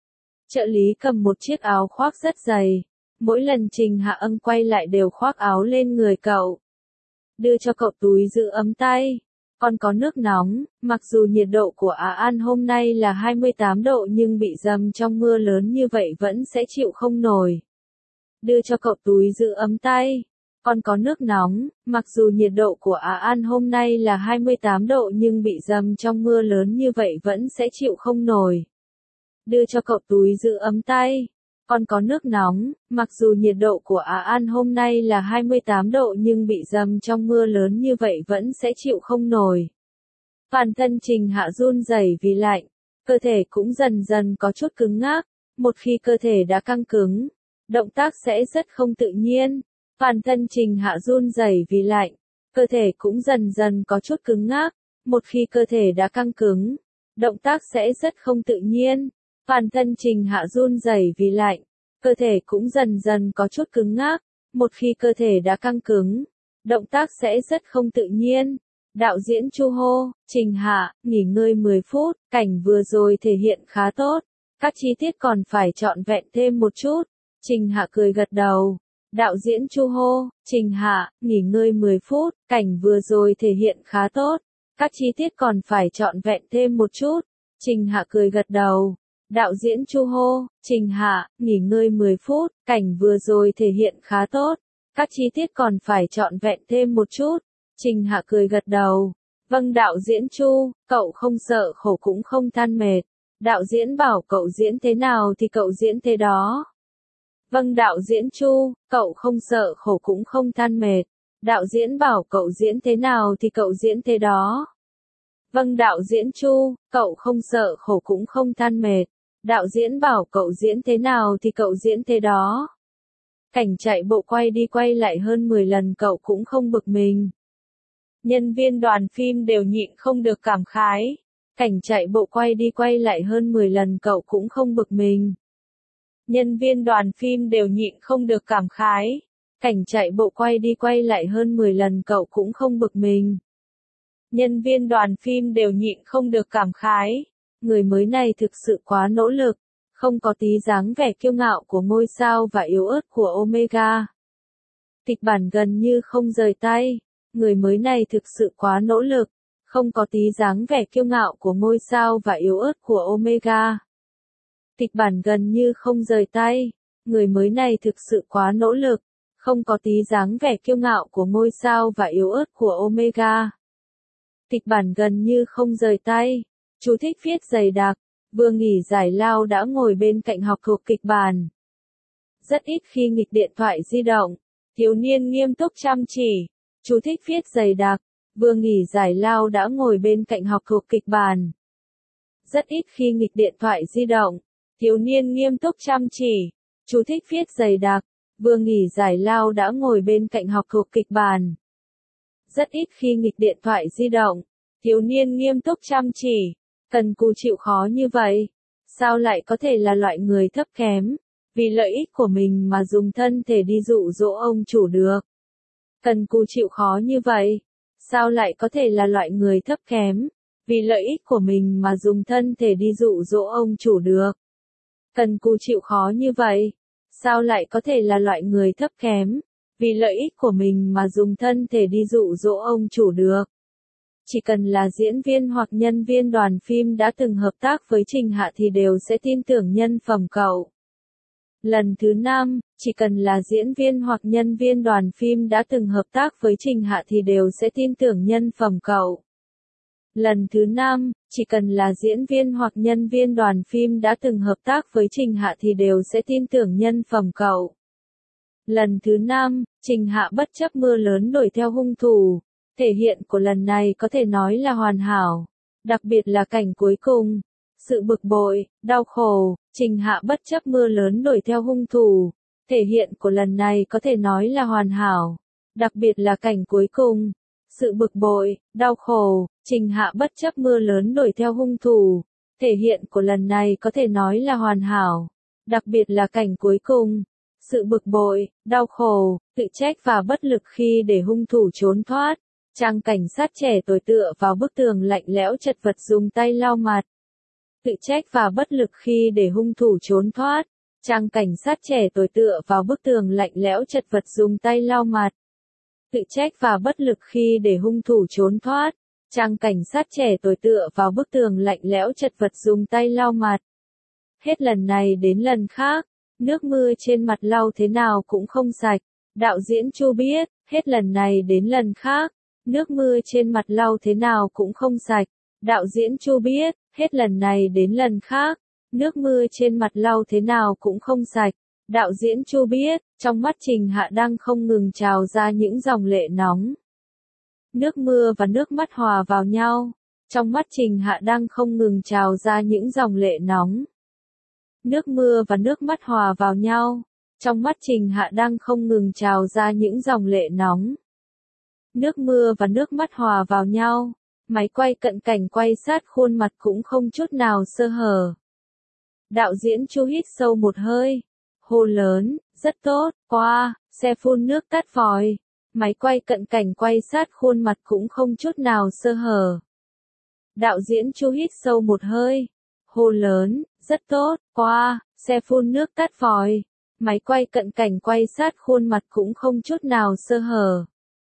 Trợ lý cầm một chiếc áo khoác rất dày. Mỗi lần Trình Hạ Ân quay lại đều khoác áo lên người cậu. Đưa cho cậu túi giữ ấm tay. Còn có nước nóng, mặc dù nhiệt độ của Á An hôm nay là 28 độ nhưng bị dầm trong mưa lớn như vậy vẫn sẽ chịu không nổi. Đưa cho cậu túi giữ ấm tay. Còn có nước nóng, mặc dù nhiệt độ của Á An hôm nay là 28 độ nhưng bị dầm trong mưa lớn như vậy vẫn sẽ chịu không nổi. Đưa cho cậu túi giữ ấm tay. Còn có nước nóng, mặc dù nhiệt độ của Á An hôm nay là 28 độ nhưng bị dầm trong mưa lớn như vậy vẫn sẽ chịu không nổi. Toàn thân Trình Hạ run rẩy vì lạnh, cơ thể cũng dần dần có chút cứng ngắc. Một khi cơ thể đã căng cứng, động tác sẽ rất không tự nhiên. Toàn thân Trình Hạ run rẩy vì lạnh, cơ thể cũng dần dần có chút cứng ngắc. Một khi cơ thể đã căng cứng, động tác sẽ rất không tự nhiên. Toàn thân Trình Hạ run rẩy vì lạnh, cơ thể cũng dần dần có chút cứng ngắc. Một khi cơ thể đã căng cứng, động tác sẽ rất không tự nhiên. Đạo diễn Chu hô, Trình Hạ, nghỉ ngơi 10 phút, cảnh vừa rồi thể hiện khá tốt. Các chi tiết còn phải trọn vẹn thêm một chút. Trình Hạ cười gật đầu. Đạo diễn Chu hô, Trình Hạ, nghỉ ngơi 10 phút, cảnh vừa rồi thể hiện khá tốt. Các chi tiết còn phải trọn vẹn thêm một chút. Trình Hạ cười gật đầu. Đạo diễn Chu hô, Trình Hạ, nghỉ ngơi 10 phút, cảnh vừa rồi thể hiện khá tốt. Các chi tiết còn phải trọn vẹn thêm một chút. Trình Hạ cười gật đầu. Vâng đạo diễn Chu, cậu không sợ khổ cũng không than mệt. Đạo diễn bảo cậu diễn thế nào thì cậu diễn thế đó. Vâng đạo diễn Chu, cậu không sợ khổ cũng không than mệt. Đạo diễn bảo cậu diễn thế nào thì cậu diễn thế đó. Vâng đạo diễn Chu, cậu không sợ khổ cũng không than mệt. Đạo diễn bảo cậu diễn thế nào thì cậu diễn thế đó. Cảnh chạy bộ quay đi quay lại hơn 10 lần cậu cũng không bực mình. Nhân viên đoàn phim đều nhịn không được cảm khái. Cảnh chạy bộ quay đi quay lại hơn 10 lần cậu cũng không bực mình. Nhân viên đoàn phim đều nhịn không được cảm khái. Cảnh chạy bộ quay đi quay lại hơn 10 lần cậu cũng không bực mình. Nhân viên đoàn phim đều nhịn không được cảm khái. Người mới này thực sự quá nỗ lực. Không có tí dáng vẻ kiêu ngạo của ngôi sao và yếu ớt của Omega. Kịch bản gần như không rời tay. Người mới này thực sự quá nỗ lực. Không có tí dáng vẻ kiêu ngạo của ngôi sao và yếu ớt của Omega. Kịch bản gần như không rời tay. Người mới này thực sự quá nỗ lực. Không có tí dáng vẻ kiêu ngạo của ngôi sao và yếu ớt của Omega. Kịch bản gần như không rời tay. Chú thích viết dày đặc. Vừa nghỉ giải lao đã ngồi bên cạnh học thuộc kịch bản. Rất ít khi nghịch điện thoại di động. Thiếu niên nghiêm túc chăm chỉ. Chú thích viết dày đặc. Vừa nghỉ giải lao đã ngồi bên cạnh học thuộc kịch bản. rất ít khi nghịch điện thoại di động. Thiếu niên nghiêm túc chăm chỉ. Chú thích viết dày đặc. Vừa nghỉ giải lao đã ngồi bên cạnh học thuộc kịch bản. Rất ít khi nghịch điện thoại di động. Thiếu niên nghiêm túc chăm chỉ. Cần cù chịu khó như vậy. Sao lại có thể là loại người thấp kém? Vì lợi ích của mình mà dùng thân thể đi dụ dỗ ông chủ được. Cần cù chịu khó như vậy. Sao lại có thể là loại người thấp kém? Vì lợi ích của mình mà dùng thân thể đi dụ dỗ ông chủ được. Cần cù chịu khó như vậy. Sao lại có thể là loại người thấp kém? Vì lợi ích của mình mà dùng thân thể đi dụ dỗ ông chủ được. Chỉ cần là diễn viên hoặc nhân viên đoàn phim đã từng hợp tác với Trình Hạ thì đều sẽ tin tưởng nhân phẩm cậu. Lần thứ 5, chỉ cần là diễn viên hoặc nhân viên đoàn phim đã từng hợp tác với Trình Hạ thì đều sẽ tin tưởng nhân phẩm cậu. Lần thứ 5, chỉ cần là diễn viên hoặc nhân viên đoàn phim đã từng hợp tác với Trình Hạ thì đều sẽ tin tưởng nhân phẩm cậu. Lần thứ 5, Trình Hạ bất chấp mưa lớn đuổi theo hung thủ. Thể hiện của lần này có thể nói là hoàn hảo. Đặc biệt là cảnh cuối cùng. Sự bực bội, đau khổ, Trình Hạ bất chấp mưa lớn đuổi theo hung thủ. Thể hiện của lần này có thể nói là hoàn hảo. Đặc biệt là cảnh cuối cùng. Sự bực bội, đau khổ, Trình Hạ bất chấp mưa lớn đuổi theo hung thủ. Thể hiện của lần này có thể nói là hoàn hảo. Đặc biệt là cảnh cuối cùng. Sự bực bội, đau khổ, tự trách và bất lực khi để hung thủ trốn thoát. Chàng cảnh sát trẻ tuổi tựa vào bức tường lạnh lẽo chật vật dùng tay lau mặt. Tự trách và bất lực khi để hung thủ trốn thoát. Chàng cảnh sát trẻ tuổi tựa vào bức tường lạnh lẽo chật vật dùng tay lau mặt. Tự trách và bất lực khi để hung thủ trốn thoát. Chàng cảnh sát trẻ tuổi tựa vào bức tường lạnh lẽo chật vật dùng tay lau mặt. Hết lần này đến lần khác, nước mưa trên mặt lau thế nào cũng không sạch. Đạo diễn Chu biết, hết lần này đến lần khác, nước mưa trên mặt lau thế nào cũng không sạch. Đạo diễn Chu biết, hết lần này đến lần khác, nước mưa trên mặt lau thế nào cũng không sạch. Đạo diễn Chu biết, trong mắt Trình Hạ đang không ngừng trào ra những dòng lệ nóng. Nước mưa và nước mắt hòa vào nhau. Trong mắt Trình Hạ đang không ngừng trào ra những dòng lệ nóng. Nước mưa và nước mắt hòa vào nhau. Trong mắt Trình Hạ đang không ngừng trào ra những dòng lệ nóng. Nước mưa và nước mắt hòa vào nhau. Máy quay cận cảnh quay sát khuôn mặt cũng không chút nào sơ hở. Đạo diễn Chu hít sâu một hơi. Hô lớn, rất tốt, qua, xe phun nước tắt vòi. Máy quay cận cảnh quay sát khuôn mặt cũng không chút nào sơ hở. Đạo diễn Chu hít sâu một hơi. Hô lớn, rất tốt, qua, xe phun nước tắt vòi. Máy quay cận cảnh quay sát khuôn mặt cũng không chút nào sơ hở.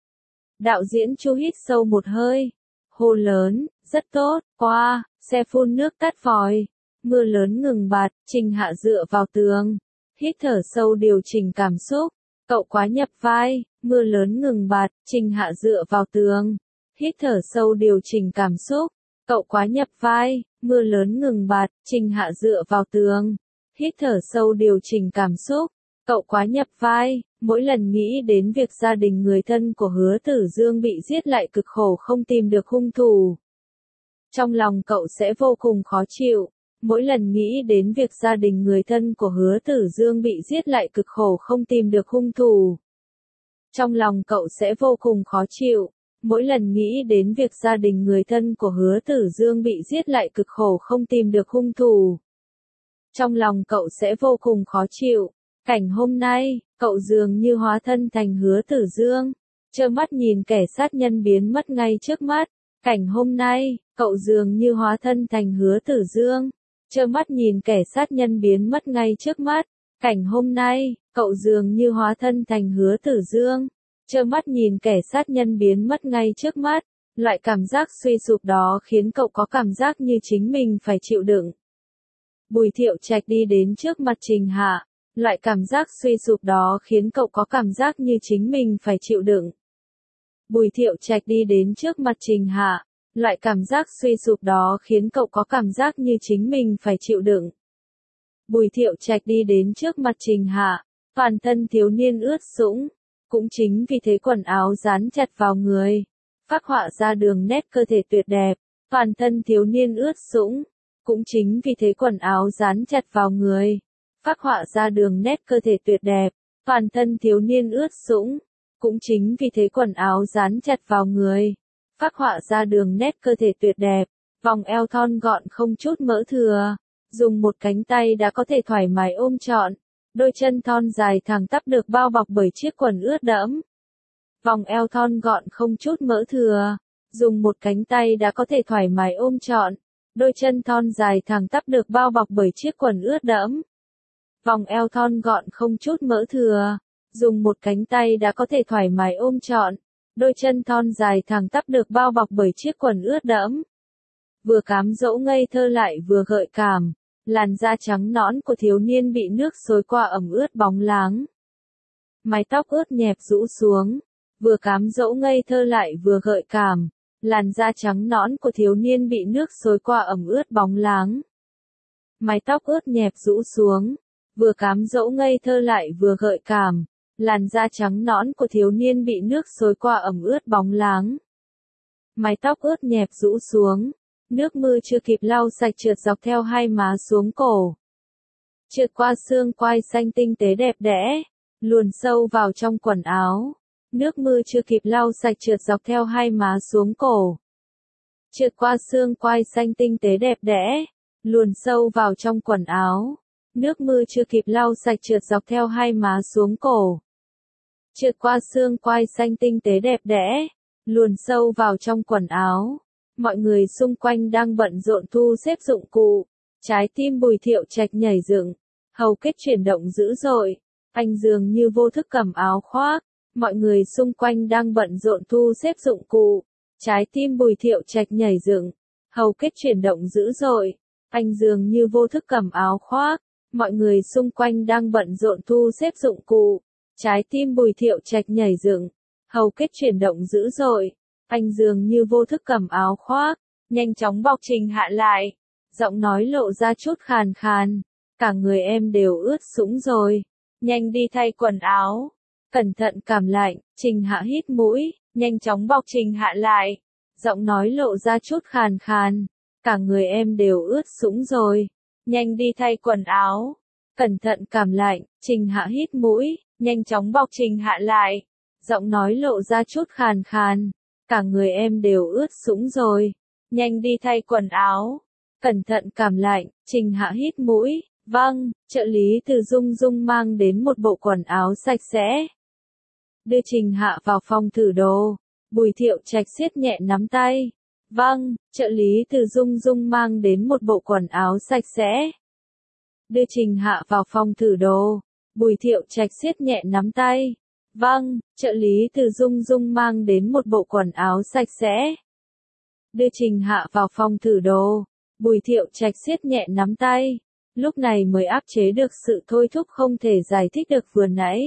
Đạo diễn Chu hít sâu một hơi. Hô lớn, rất tốt, qua, xe phun nước tắt vòi. Mưa lớn ngừng bạt, Trình Hạ dựa vào tường. Hít thở sâu điều chỉnh cảm xúc. Cậu quá nhập vai, mưa lớn ngừng bạt, Trình Hạ dựa vào tường. Hít thở sâu điều chỉnh cảm xúc. Cậu quá nhập vai, mưa lớn ngừng bạt, Trình Hạ dựa vào tường. Hít thở sâu điều chỉnh cảm xúc. Cậu quá nhập vai, mỗi lần nghĩ đến việc gia đình người thân của Hứa Tử Dương bị giết lại cực khổ không tìm được hung thủ. Trong lòng cậu sẽ vô cùng khó chịu. Mỗi lần nghĩ đến việc gia đình người thân của Hứa Tử Dương bị giết lại cực khổ không tìm được hung thủ. Trong lòng cậu sẽ vô cùng khó chịu. Mỗi lần nghĩ đến việc gia đình người thân của Hứa Tử Dương bị giết lại cực khổ không tìm được hung thủ. Trong lòng cậu sẽ vô cùng khó chịu. Cảnh hôm nay, cậu dường như hóa thân thành Hứa Tử Dương. Trơ mắt nhìn kẻ sát nhân biến mất ngay trước mắt. Cảnh hôm nay, cậu dường như hóa thân thành Hứa Tử Dương. Trơ mắt nhìn kẻ sát nhân biến mất ngay trước mắt. Cảnh hôm nay, cậu dường như hóa thân thành Hứa Tử Dương. Trơ mắt nhìn kẻ sát nhân biến mất ngay trước mắt. Loại cảm giác suy sụp đó khiến cậu có cảm giác như chính mình phải chịu đựng. Bùi Thiệu Trạch đi đến trước mặt Trình Hạ. Loại cảm giác suy sụp đó khiến cậu có cảm giác như chính mình phải chịu đựng. Bùi Thiệu Trạch đi đến trước mặt Trình Hạ. Loại cảm giác suy sụp đó khiến cậu có cảm giác như chính mình phải chịu đựng. Bùi Thiệu Trạch đi đến trước mặt Trình Hạ. Toàn thân thiếu niên ướt sũng. Cũng chính vì thế quần áo dán chặt vào người. Phác họa ra đường nét cơ thể tuyệt đẹp. Toàn thân thiếu niên ướt sũng. Cũng chính vì thế quần áo dán chặt vào người, phác họa ra đường nét cơ thể tuyệt đẹp, toàn thân thiếu niên ướt sũng. Cũng chính vì thế quần áo dán chặt vào người, phác họa ra đường nét cơ thể tuyệt đẹp, vòng eo thon gọn không chút mỡ thừa, dùng một cánh tay đã có thể thoải mái ôm trọn, đôi chân thon dài thẳng tắp được bao bọc bởi chiếc quần ướt đẫm. Vòng eo thon gọn không chút mỡ thừa, dùng một cánh tay đã có thể thoải mái ôm trọn, đôi chân thon dài thẳng tắp được bao bọc bởi chiếc quần ướt đẫm. Vòng eo thon gọn không chút mỡ thừa, dùng một cánh tay đã có thể thoải mái ôm trọn, đôi chân thon dài thẳng tắp được bao bọc bởi chiếc quần ướt đẫm. Vừa cám dỗ ngây thơ lại vừa gợi cảm, làn da trắng nõn của thiếu niên bị nước xối qua ẩm ướt bóng láng. Mái tóc ướt nhẹp rũ xuống, vừa cám dỗ ngây thơ lại vừa gợi cảm, làn da trắng nõn của thiếu niên bị nước xối qua ẩm ướt bóng láng. Mái tóc ướt nhẹp rũ xuống, vừa cám dỗ ngây thơ lại vừa gợi cảm, làn da trắng nõn của thiếu niên bị nước xối qua ẩm ướt bóng láng. Mái tóc ướt nhẹp rũ xuống, nước mưa chưa kịp lau sạch trượt dọc theo hai má xuống cổ. Trượt qua xương quai xanh tinh tế đẹp đẽ, luồn sâu vào trong quần áo. Nước mưa chưa kịp lau sạch trượt dọc theo hai má xuống cổ. Trượt qua xương quai xanh tinh tế đẹp đẽ, luồn sâu vào trong quần áo. Nước mưa chưa kịp lau sạch trượt dọc theo hai má xuống cổ. Trượt qua xương quai xanh tinh tế đẹp đẽ, luồn sâu vào trong quần áo. Mọi người xung quanh đang bận rộn thu xếp dụng cụ. Trái tim Bùi Thiệu Trạch nhảy dựng, hầu kết chuyển động dữ dội. Anh dường như vô thức cầm áo khoác. Mọi người xung quanh đang bận rộn thu xếp dụng cụ. Trái tim Bùi Thiệu Trạch nhảy dựng, hầu kết chuyển động dữ dội. Anh dường như vô thức cầm áo khoác. Mọi người xung quanh đang bận rộn thu xếp dụng cụ. Trái tim Bùi Thiệu Trạch nhảy dựng, hầu kết chuyển động dữ dội. Anh dường như vô thức cầm áo khoác, nhanh chóng bọc Trình Hạ lại. Giọng nói lộ ra chút khàn khàn. Cả người em đều ướt sũng rồi. Nhanh đi thay quần áo. Cẩn thận cảm lạnh, Trình Hạ hít mũi, nhanh chóng bọc Trình Hạ lại. Giọng nói lộ ra chút khàn khàn. Cả người em đều ướt sũng rồi. Nhanh đi thay quần áo. Cẩn thận cảm lạnh, Trình Hạ hít mũi, nhanh chóng bọc Trình Hạ lại. Giọng nói lộ ra chút khàn khàn. Cả người em đều ướt sũng rồi. Nhanh đi thay quần áo. Cẩn thận cảm lạnh, Trình Hạ hít mũi. Vâng, trợ lý Từ Dung Dung mang đến một bộ quần áo sạch sẽ. Đưa Trình Hạ vào phòng thử đồ. Bùi Thiệu Trạch siết nhẹ nắm tay. Vâng, trợ lý Từ Dung Dung mang đến một bộ quần áo sạch sẽ. Đưa Trình Hạ vào phòng thử đồ. Bùi Thiệu Trạch siết nhẹ nắm tay. Vâng, trợ lý Từ Dung Dung mang đến một bộ quần áo sạch sẽ. Đưa Trình Hạ vào phòng thử đồ. Bùi Thiệu Trạch siết nhẹ nắm tay. Lúc này mới áp chế được sự thôi thúc không thể giải thích được vừa nãy.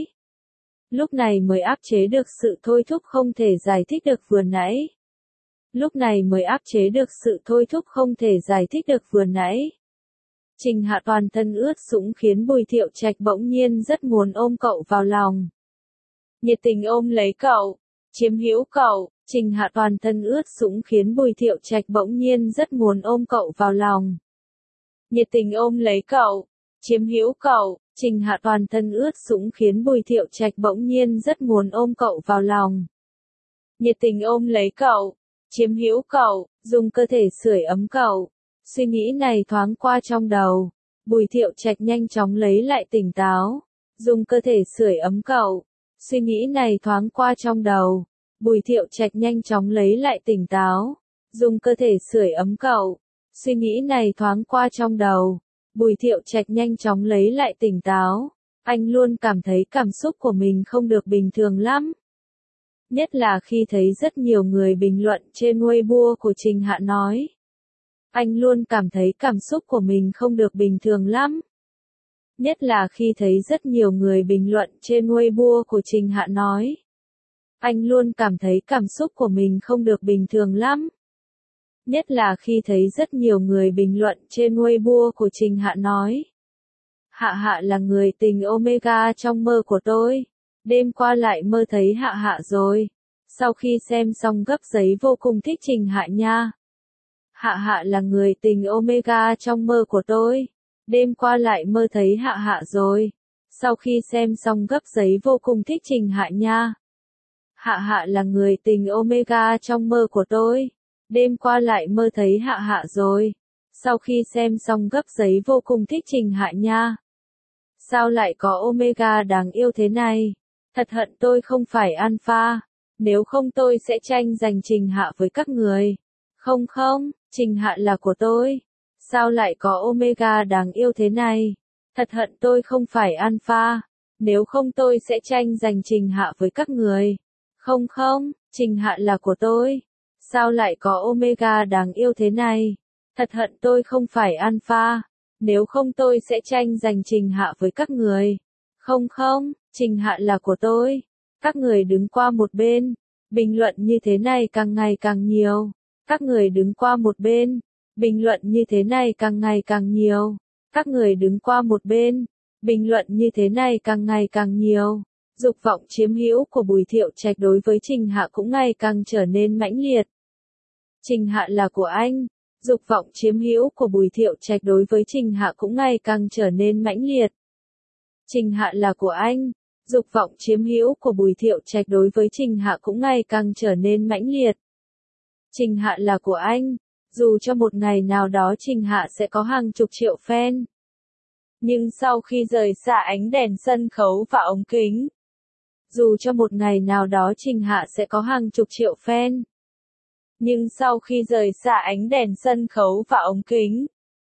Lúc này mới áp chế được sự thôi thúc không thể giải thích được vừa nãy. Lúc này mới áp chế được sự thôi thúc không thể giải thích được vừa nãy. Trình Hạ toàn thân ướt sũng khiến Bùi Thiệu Trạch bỗng nhiên rất muốn ôm cậu vào lòng. Nhiệt tình ôm lấy cậu, chiếm hữu cậu. Trình Hạ toàn thân ướt sũng khiến Bùi Thiệu Trạch bỗng nhiên rất muốn ôm cậu vào lòng. Nhiệt tình ôm lấy cậu, chiếm hữu cậu. Trình Hạ toàn thân ướt sũng khiến Bùi Thiệu Trạch bỗng nhiên rất muốn ôm cậu vào lòng. Nhiệt tình ôm lấy cậu, chiếm hữu cậu, dùng cơ thể sưởi ấm cậu. Suy nghĩ này thoáng qua trong đầu. Bùi Thiệu Trạch nhanh chóng lấy lại tỉnh táo. Dùng cơ thể sưởi ấm cậu. Suy nghĩ này thoáng qua trong đầu. Bùi Thiệu Trạch nhanh chóng lấy lại tỉnh táo. Dùng cơ thể sưởi ấm cậu. Suy nghĩ này thoáng qua trong đầu. Bùi Thiệu Trạch nhanh chóng lấy lại tỉnh táo. Anh luôn cảm thấy cảm xúc của mình không được bình thường lắm. Nhất là khi thấy rất nhiều người bình luận trên Weibo của Trình Hạ nói. Anh luôn cảm thấy cảm xúc của mình không được bình thường lắm. Nhất là khi thấy rất nhiều người bình luận trên Weibo của Trình Hạ nói. Anh luôn cảm thấy cảm xúc của mình không được bình thường lắm. Nhất là khi thấy rất nhiều người bình luận trên Weibo của Trình Hạ nói. Hạ Hạ là người tình Omega trong mơ của tôi. Đêm qua lại mơ thấy Hạ Hạ rồi. Sau khi xem xong gấp giấy vô cùng thích Trình Hạ nha. Hạ Hạ là người tình Omega trong mơ của tôi. Đêm qua lại mơ thấy Hạ Hạ rồi. Sau khi xem xong gấp giấy vô cùng thích Trình Hạ nha. Hạ Hạ là người tình Omega trong mơ của tôi. Đêm qua lại mơ thấy Hạ Hạ rồi. Sau khi xem xong gấp giấy vô cùng thích Trình Hạ nha. Sao lại có Omega đáng yêu thế này? Thật hận tôi không phải Alpha. Nếu không tôi sẽ tranh giành Trình Hạ với các người. Không không, Trình Hạ là của tôi. Sao lại có Omega đáng yêu thế này? Thật hận tôi không phải Alpha. Nếu không tôi sẽ tranh giành Trình Hạ với các người. Không không, Trình Hạ là của tôi. Sao lại có Omega đáng yêu thế này? Thật hận tôi không phải Alpha. Nếu không tôi sẽ tranh giành Trình Hạ với các người. Không không, Trình Hạ là của tôi. Các người đứng qua một bên. Bình luận như thế này càng ngày càng nhiều. Các người đứng qua một bên. Bình luận như thế này càng ngày càng nhiều. Các người đứng qua một bên. Bình luận như thế này càng ngày càng nhiều. Dục vọng chiếm hữu của Bùi Thiệu Trạch đối với Trình Hạ cũng ngày càng trở nên mãnh liệt. Trình Hạ là của anh. Dục vọng chiếm hữu của Bùi Thiệu Trạch đối với Trình Hạ cũng ngày càng trở nên mãnh liệt. Trình Hạ là của anh. Dục vọng chiếm hữu của Bùi Thiệu Trạch đối với Trình Hạ cũng ngày càng trở nên mãnh liệt. Trình Hạ là của anh. Dù cho một ngày nào đó Trình Hạ sẽ có hàng chục triệu fan. Nhưng sau khi rời xa ánh đèn sân khấu và ống kính. Dù cho một ngày nào đó Trình Hạ sẽ có hàng chục triệu fan. Nhưng sau khi rời xa ánh đèn sân khấu và ống kính.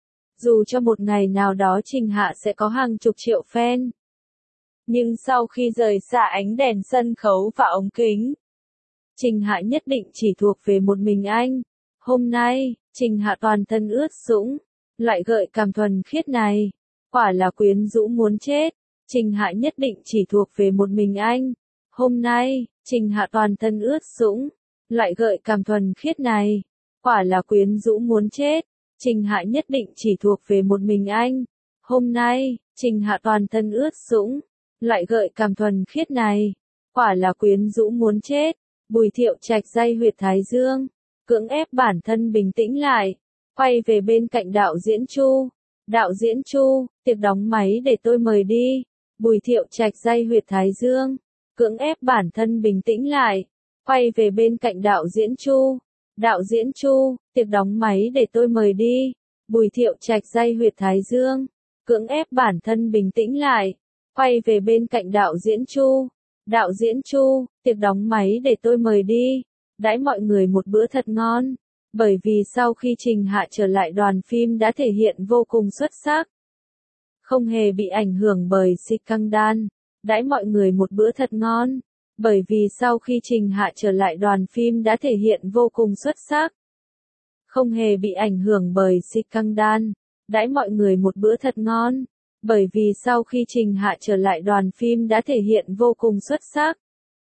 Dù cho một ngày nào đó Trình Hạ sẽ có hàng chục triệu fan. Nhưng sau khi rời xa ánh đèn sân khấu và ống kính. Trình Hạ nhất định chỉ thuộc về một mình anh. Hôm nay, Trình Hạ toàn thân ướt sũng. Loại gợi cảm thuần khiết này. Quả là quyến rũ muốn chết. Trình Hạ nhất định chỉ thuộc về một mình anh. Hôm nay, Trình Hạ toàn thân ướt sũng. Loại gợi cảm thuần khiết này. Quả là quyến rũ muốn chết. Trình Hạ nhất định chỉ thuộc về một mình anh. Hôm nay, Trình Hạ toàn thân ướt sũng. Loại gợi cảm thuần khiết này. Quả là quyến rũ muốn chết. Bùi Thiệu Trạch day huyệt thái dương. Cưỡng ép bản thân bình tĩnh lại. Quay về bên cạnh đạo diễn Chu. Đạo diễn Chu, tiệc đóng máy để tôi mời đi. Bùi Thiệu Trạch day huyệt thái dương. Cưỡng ép bản thân bình tĩnh lại. Quay về bên cạnh đạo diễn Chu. Đạo diễn Chu, tiệc đóng máy để tôi mời đi. Bùi Thiệu Trạch day huyệt thái dương. Cưỡng ép bản thân bình tĩnh lại. Quay về bên cạnh đạo diễn Chu. Đạo diễn Chu, tiệc đóng máy để tôi mời đi. Đãi mọi người một bữa thật ngon. Bởi vì sau khi Trình Hạ trở lại đoàn phim đã thể hiện vô cùng xuất sắc. Không hề bị ảnh hưởng bởi scandal. Đãi mọi người một bữa thật ngon. Bởi vì sau khi Trình Hạ trở lại đoàn phim đã thể hiện vô cùng xuất sắc. Không hề bị ảnh hưởng bởi scandal. Đãi mọi người một bữa thật ngon. Bởi vì sau khi Trình Hạ trở lại đoàn phim đã thể hiện vô cùng xuất sắc.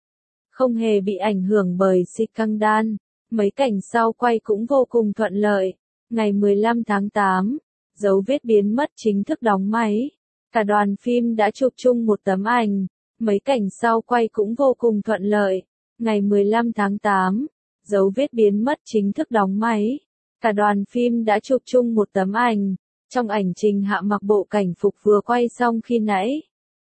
Không hề bị ảnh hưởng bởi scandal. Mấy cảnh sau quay cũng vô cùng thuận lợi. Ngày 15 tháng 8, dấu vết biến mất chính thức đóng máy. Cả đoàn phim đã chụp chung một tấm ảnh. Mấy cảnh sau quay cũng vô cùng thuận lợi. Ngày 15 tháng 8, dấu vết biến mất chính thức đóng máy. Cả đoàn phim đã chụp chung một tấm ảnh. Trong ảnh Trình Hạ mặc bộ cảnh phục vừa quay xong khi nãy.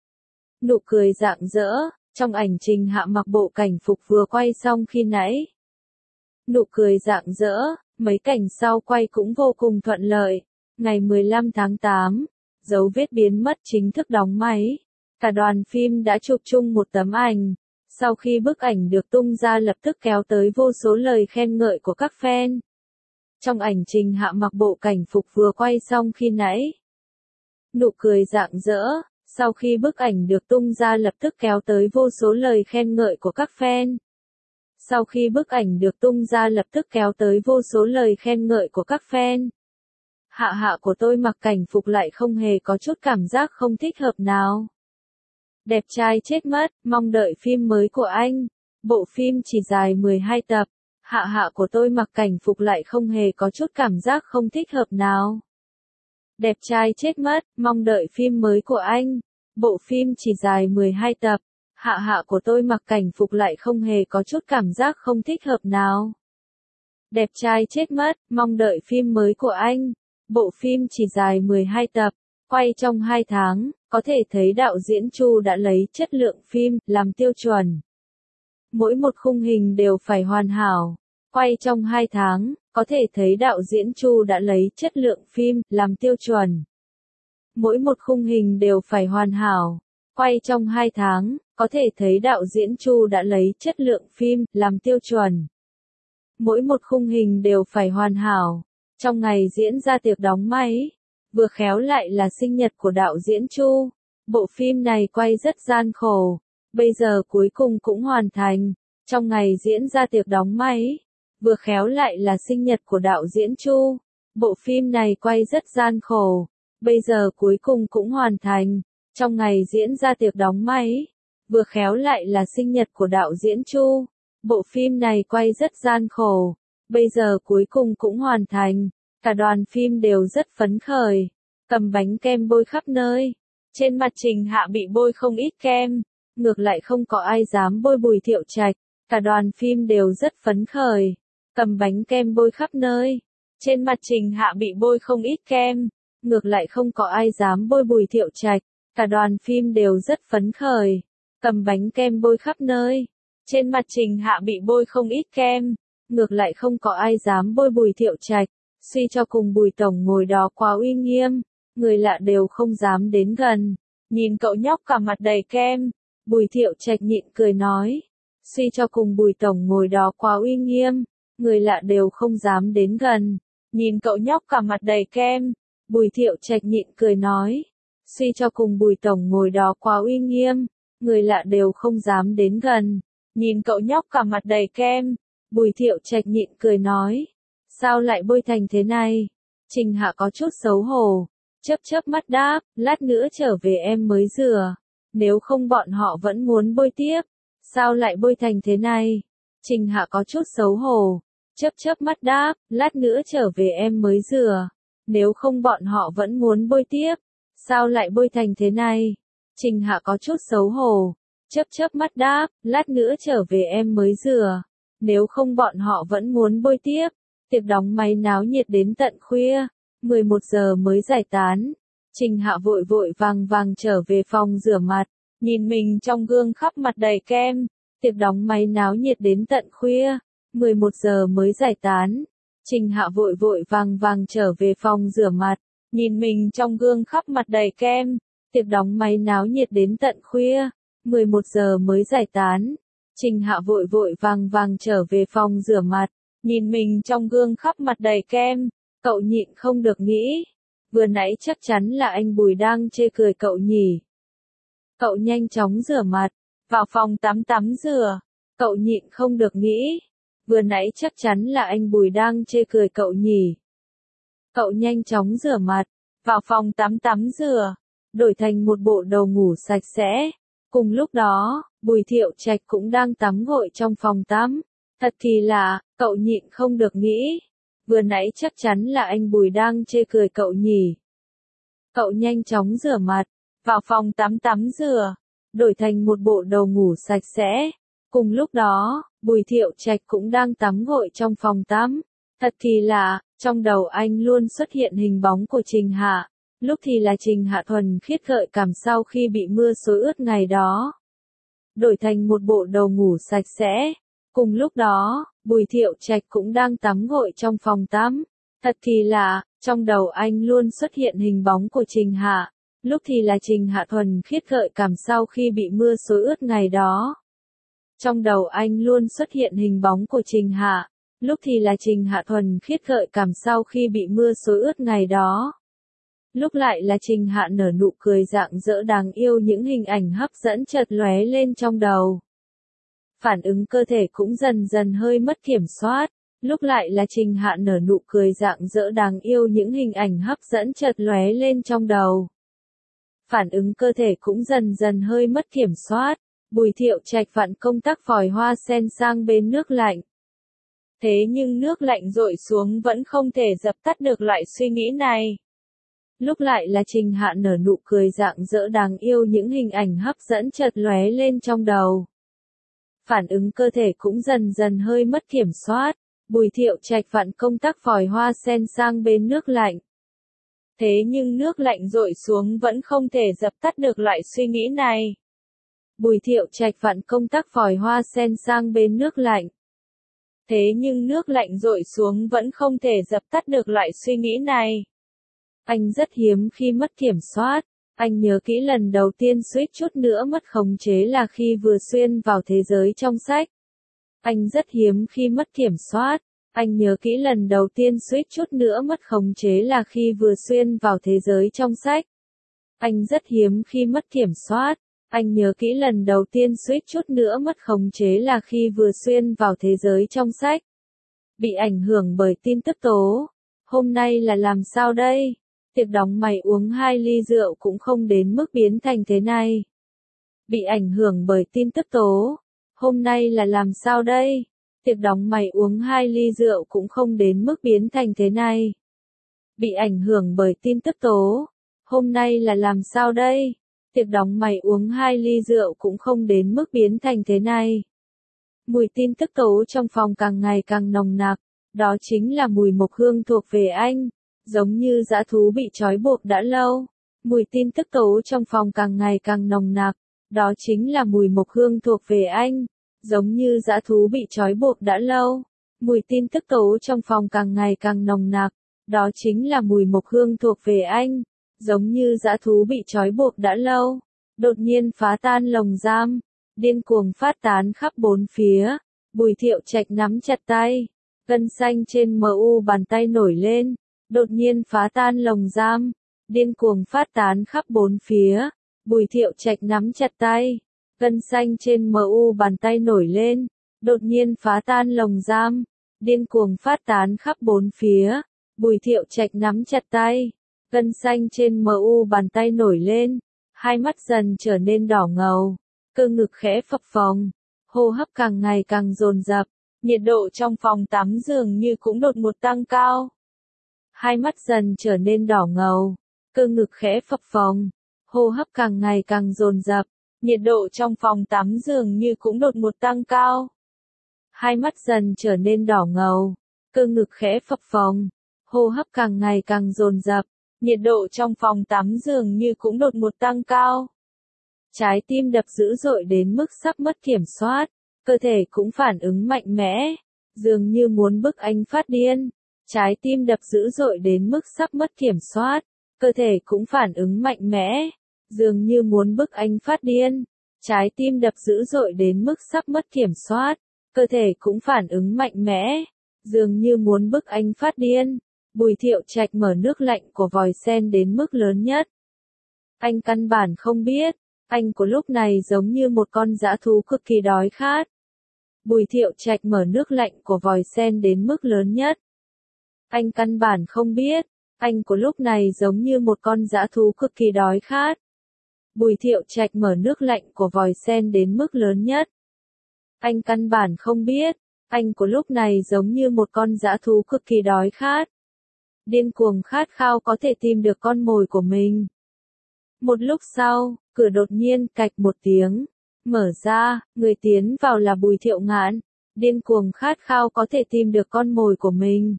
Nụ cười rạng rỡ. Trong ảnh Trình Hạ mặc bộ cảnh phục vừa quay xong khi nãy. Nụ cười rạng rỡ. Mấy cảnh sau quay cũng vô cùng thuận lợi. Ngày 15 tháng 8, dấu vết biến mất chính thức đóng máy. Cả đoàn phim đã chụp chung một tấm ảnh. Sau khi bức ảnh được tung ra lập tức kéo tới vô số lời khen ngợi của các fan. Trong ảnh Trình Hạ mặc bộ cảnh phục vừa quay xong khi nãy. Nụ cười rạng rỡ. Sau khi bức ảnh được tung ra lập tức kéo tới vô số lời khen ngợi của các fan. Sau khi bức ảnh được tung ra lập tức kéo tới vô số lời khen ngợi của các fan. Hạ Hạ của tôi mặc cảnh phục lại không hề có chút cảm giác không thích hợp nào. Đẹp trai chết mất, mong đợi phim mới của anh. Bộ phim chỉ dài 12 tập. Hạ Hạ của tôi mặc cảnh phục lại không hề có chút cảm giác không thích hợp nào. Đẹp trai chết mất, mong đợi phim mới của anh. Bộ phim chỉ dài 12 tập. Hạ Hạ của tôi mặc cảnh phục lại không hề có chút cảm giác không thích hợp nào. Đẹp trai chết mất, mong đợi phim mới của anh. Bộ phim chỉ dài 12 tập, quay trong 2 tháng, có thể thấy đạo diễn Chu đã lấy chất lượng phim làm tiêu chuẩn. Mỗi một khung hình đều phải hoàn hảo. Quay trong 2 tháng, có thể thấy đạo diễn Chu đã lấy chất lượng phim làm tiêu chuẩn. Mỗi một khung hình đều phải hoàn hảo. Quay trong 2 tháng, có thể thấy đạo diễn Chu đã lấy chất lượng phim làm tiêu chuẩn. Mỗi một khung hình đều phải hoàn hảo. Trong ngày diễn ra tiệc đóng máy, vừa khéo lại là sinh nhật của đạo diễn Chu. Bộ phim này quay rất gian khổ, bây giờ cuối cùng cũng hoàn thành. Trong ngày diễn ra tiệc đóng máy, vừa khéo lại là sinh nhật của đạo diễn Chu. Bộ phim này quay rất gian khổ, bây giờ cuối cùng cũng hoàn thành. Trong ngày diễn ra tiệc đóng máy, vừa khéo lại là sinh nhật của đạo diễn Chu. Bộ phim này quay rất gian khổ, bây giờ cuối cùng cũng hoàn thành. Cả đoàn phim đều rất phấn khởi, cầm bánh kem bôi khắp nơi. Trên mặt Trình Hạ bị bôi không ít kem, ngược lại không có ai dám bôi Bùi Thiệu Trạch. Cả đoàn phim đều rất phấn khởi, cầm bánh kem bôi khắp nơi. Trên mặt Trình Hạ bị bôi không ít kem, ngược lại không có ai dám bôi Bùi Thiệu Trạch. Cả đoàn phim đều rất phấn khởi, cầm bánh kem bôi khắp nơi. Trên mặt Trình Hạ bị bôi không ít kem, ngược lại không có ai dám bôi Bùi Thiệu Trạch. Suy cho cùng Bùi Tổng ngồi đó quá uy nghiêm, người lạ đều không dám đến gần. Nhìn cậu nhóc cả mặt đầy kem, Bùi Thiệu Trạch nhịn cười nói. Suy cho cùng Bùi Tổng ngồi đó quá uy nghiêm, người lạ đều không dám đến gần. Nhìn cậu nhóc cả mặt đầy kem, Bùi Thiệu Trạch nhịn cười nói. Suy cho cùng Bùi Tổng ngồi đó quá uy nghiêm, người lạ đều không dám đến gần. Nhìn cậu nhóc cả mặt đầy kem, Bùi Thiệu Trạch nhịn cười nói. Sao lại bôi thành thế này? Trình Hạ có chút xấu hổ, chớp chớp mắt đáp, lát nữa trở về em mới rửa. Nếu không bọn họ vẫn muốn bôi tiếp. Sao lại bôi thành thế này? Trình Hạ có chút xấu hổ, chớp chớp mắt đáp, lát nữa trở về em mới rửa. Nếu không bọn họ vẫn muốn bôi tiếp. Sao lại bôi thành thế này? Trình Hạ có chút xấu hổ, chớp chớp mắt đáp, lát nữa trở về em mới rửa. Nếu không bọn họ vẫn muốn bôi tiếp. Tiệc đóng máy náo nhiệt đến tận khuya, 11 giờ mới giải tán. Trình Hạ vội vội vàng vàng trở về phòng rửa mặt, nhìn mình trong gương khắp mặt đầy kem. Tiệc đóng máy náo nhiệt đến tận khuya, 11 giờ mới giải tán. Trình Hạ vội vội vàng vàng trở về phòng rửa mặt, nhìn mình trong gương khắp mặt đầy kem. Tiệc đóng máy náo nhiệt đến tận khuya, 11 giờ mới giải tán. Trình Hạ vội vội vàng vàng trở về phòng rửa mặt, nhìn mình trong gương khắp mặt đầy kem. Cậu nhịn không được nghĩ, vừa nãy chắc chắn là anh Bùi đang chê cười cậu nhỉ. Cậu nhanh chóng rửa mặt, vào phòng tắm tắm rửa. Cậu nhịn không được nghĩ, vừa nãy chắc chắn là anh Bùi đang chê cười cậu nhỉ. Cậu nhanh chóng rửa mặt, vào phòng tắm tắm rửa, đổi thành một bộ đồ ngủ sạch sẽ. Cùng lúc đó, Bùi Thiệu Trạch cũng đang tắm gội trong phòng tắm. Thật kỳ lạ, cậu nhịn không được nghĩ, vừa nãy chắc chắn là anh Bùi đang chê cười cậu nhỉ. Cậu nhanh chóng rửa mặt, vào phòng tắm tắm rửa, đổi thành một bộ đồ ngủ sạch sẽ. Cùng lúc đó, Bùi Thiệu Trạch cũng đang tắm gội trong phòng tắm. Thật kỳ lạ, trong đầu anh luôn xuất hiện hình bóng của Trình Hạ. Lúc thì là Trình Hạ thuần khiết gợi cảm sau khi bị mưa xối ướt ngày đó. Đổi thành một bộ đồ ngủ sạch sẽ. Cùng lúc đó, Bùi Thiệu Trạch cũng đang tắm gội trong phòng tắm. Thật kỳ lạ, trong đầu anh luôn xuất hiện hình bóng của Trình Hạ. Lúc thì là Trình Hạ thuần khiết gợi cảm sau khi bị mưa xối ướt ngày đó. Trong đầu anh luôn xuất hiện hình bóng của Trình Hạ. Lúc thì là Trình Hạ thuần khiết gợi cảm sau khi bị mưa xối ướt ngày đó. Lúc lại là Trình Hạ nở nụ cười rạng rỡ đáng yêu, những hình ảnh hấp dẫn chợt lóe lên trong đầu. Phản ứng cơ thể cũng dần dần hơi mất kiểm soát. Lúc lại là Trình Hạ nở nụ cười rạng rỡ đáng yêu, những hình ảnh hấp dẫn chợt lóe lên trong đầu. Phản ứng cơ thể cũng dần dần hơi mất kiểm soát. Bùi Thiệu Trạch vặn công tắc vòi hoa sen sang bên nước lạnh. Thế nhưng nước lạnh dội xuống vẫn không thể dập tắt được loại suy nghĩ này. Lúc lại là Trình Hạ nở nụ cười rạng rỡ đáng yêu, những hình ảnh hấp dẫn chợt lóe lên trong đầu. Phản ứng cơ thể cũng dần dần hơi mất kiểm soát. Bùi Thiệu Trạch vặn công tắc vòi hoa sen sang bên nước lạnh. Thế nhưng nước lạnh dội xuống vẫn không thể dập tắt được loại suy nghĩ này. Bùi Thiệu Trạch vặn công tắc vòi hoa sen sang bên nước lạnh. Thế nhưng nước lạnh dội xuống vẫn không thể dập tắt được loại suy nghĩ này. Anh rất hiếm khi mất kiểm soát. Anh nhớ kỹ lần đầu tiên suýt chút nữa mất khống chế là khi vừa xuyên vào thế giới trong sách. Anh rất hiếm khi mất kiểm soát. Anh nhớ kỹ lần đầu tiên suýt chút nữa mất khống chế là khi vừa xuyên vào thế giới trong sách. Anh rất hiếm khi mất kiểm soát. Anh nhớ kỹ lần đầu tiên suýt chút nữa mất khống chế là khi vừa xuyên vào thế giới trong sách. Bị ảnh hưởng bởi tin tức tố. Hôm nay là làm sao đây? Tiệc đóng mày uống 2 ly rượu cũng không đến mức biến thành thế này. Bị ảnh hưởng bởi tin tức tố. Hôm nay là làm sao đây? Tiệc đóng mày uống 2 ly rượu cũng không đến mức biến thành thế này. Bị ảnh hưởng bởi tin tức tố. Hôm nay là làm sao đây? Tiệc đóng mày uống 2 ly rượu cũng không đến mức biến thành thế này. Mùi tin tức tố trong phòng càng ngày càng nồng nặc. Đó chính là mùi mộc hương thuộc về anh. Giống như dã thú bị trói buộc đã lâu. Mùi tin tức tố trong phòng càng ngày càng nồng nặc. Đó chính là mùi mộc hương thuộc về anh. Giống như dã thú bị trói buộc đã lâu. Mùi tin tức tố trong phòng càng ngày càng nồng nặc. Đó chính là mùi mộc hương thuộc về anh. Giống như dã thú bị trói buộc đã lâu. Đột nhiên phá tan lồng giam. Điên cuồng phát tán khắp bốn phía. Bùi Thiệu Trạch nắm chặt tay. Gân xanh trên mu bàn tay nổi lên. Đột nhiên phá tan lồng giam. Điên cuồng phát tán khắp bốn phía. Bùi Thiệu Trạch nắm chặt tay. Gân xanh trên mu bàn tay nổi lên. Đột nhiên phá tan lồng giam. Điên cuồng phát tán khắp bốn phía. Bùi Thiệu Trạch nắm chặt tay. Gân xanh trên mu bàn tay nổi lên. Hai mắt dần trở nên đỏ ngầu. Cơ ngực khẽ phập phồng. Hô hấp càng ngày càng dồn dập. Nhiệt độ trong phòng tắm dường như cũng đột ngột tăng cao. Hai mắt dần trở nên đỏ ngầu. Cơ ngực khẽ phập phồng. Hô hấp càng ngày càng dồn dập. Nhiệt độ trong phòng tắm dường như cũng đột ngột tăng cao. Hai mắt dần trở nên đỏ ngầu. Cơ ngực khẽ phập phồng. Hô hấp càng ngày càng dồn dập. Nhiệt độ trong phòng tắm dường như cũng đột ngột tăng cao. Trái tim đập dữ dội đến mức sắp mất kiểm soát. Cơ thể cũng phản ứng mạnh mẽ. Dường như muốn bức anh phát điên. Trái tim đập dữ dội đến mức sắp mất kiểm soát. Cơ thể cũng phản ứng mạnh mẽ. Dường như muốn bức anh phát điên. Trái tim đập dữ dội đến mức sắp mất kiểm soát. Cơ thể cũng phản ứng mạnh mẽ. Dường như muốn bức anh phát điên. Bùi Thiệu Trạch mở nước lạnh của vòi sen đến mức lớn nhất. Anh căn bản không biết. Anh của lúc này giống như một con dã thú cực kỳ đói khát. Bùi Thiệu Trạch mở nước lạnh của vòi sen đến mức lớn nhất. Anh căn bản không biết. Anh của lúc này giống như một con dã thú cực kỳ đói khát. Bùi Thiệu Trạch mở nước lạnh của vòi sen đến mức lớn nhất. Anh căn bản không biết. Anh của lúc này giống như một con dã thú cực kỳ đói khát. Điên cuồng khát khao có thể tìm được con mồi của mình. Một lúc sau, cửa đột nhiên cạch một tiếng. Mở ra, người tiến vào là Bùi Thiệu Ngạn. Điên cuồng khát khao có thể tìm được con mồi của mình.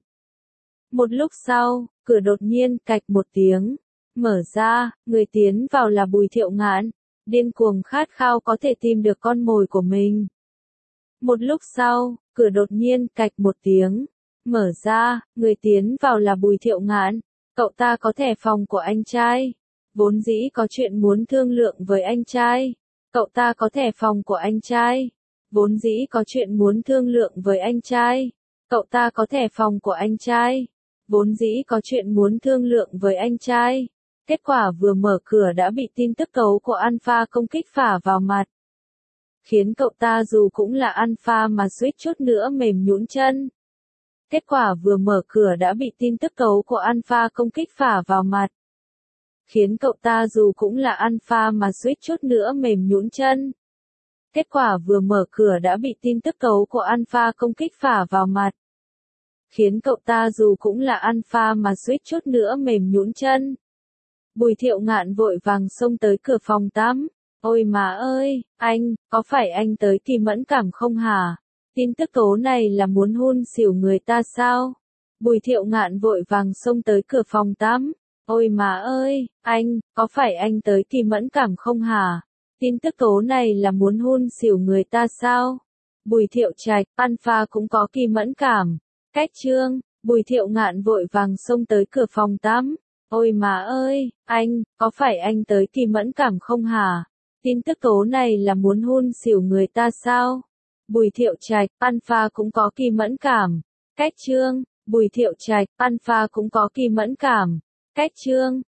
Một lúc sau, cửa đột nhiên cạch một tiếng. Mở ra, người tiến vào là Bùi Thiệu Ngạn. Điên cuồng khát khao có thể tìm được con mồi của mình. Một lúc sau, cửa đột nhiên cạch một tiếng. Mở ra, người tiến vào là Bùi Thiệu Ngạn. Cậu ta có thẻ phòng của anh trai. Vốn dĩ có chuyện muốn thương lượng với anh trai. Cậu ta có thẻ phòng của anh trai. Vốn dĩ có chuyện muốn thương lượng với anh trai. Cậu ta có thẻ phòng của anh trai. Vốn dĩ có chuyện muốn thương lượng với anh trai. Kết quả vừa mở cửa đã bị tin tức tố của Alpha công kích phả vào mặt. Khiến cậu ta dù cũng là Alpha mà suýt chút nữa mềm nhũn chân. Kết quả vừa mở cửa đã bị tin tức tố của Alpha công kích phả vào mặt. Khiến cậu ta dù cũng là Alpha mà suýt chút nữa mềm nhũn chân. Kết quả vừa mở cửa đã bị tin tức tố của Alpha công kích phả vào mặt. Khiến cậu ta dù cũng là Alpha mà suýt chút nữa mềm nhũn chân. Bùi Thiệu Ngạn vội vàng xông tới cửa phòng tắm. Ôi má ơi, anh, có phải anh tới kỳ mẫn cảm không hả? Tin tức tố này là muốn hun xỉu người ta sao? Bùi Thiệu Ngạn vội vàng xông tới cửa phòng tắm. Ôi má ơi, anh, có phải anh tới kỳ mẫn cảm không hả? Tin tức tố này là muốn hun xỉu người ta sao? Bùi Thiệu Trạch, Alpha cũng có kỳ mẫn cảm. Cách chương, Bùi Thiệu Ngạn vội vàng xông tới cửa phòng tắm. Ôi má ơi, anh, có phải anh tới kỳ mẫn cảm không hả? Tin tức tố này là muốn hun xỉu người ta sao? Bùi Thiệu Trạch, Alpha cũng có kỳ mẫn cảm. Cách chương, Bùi Thiệu Trạch, Alpha cũng có kỳ mẫn cảm. Cách chương,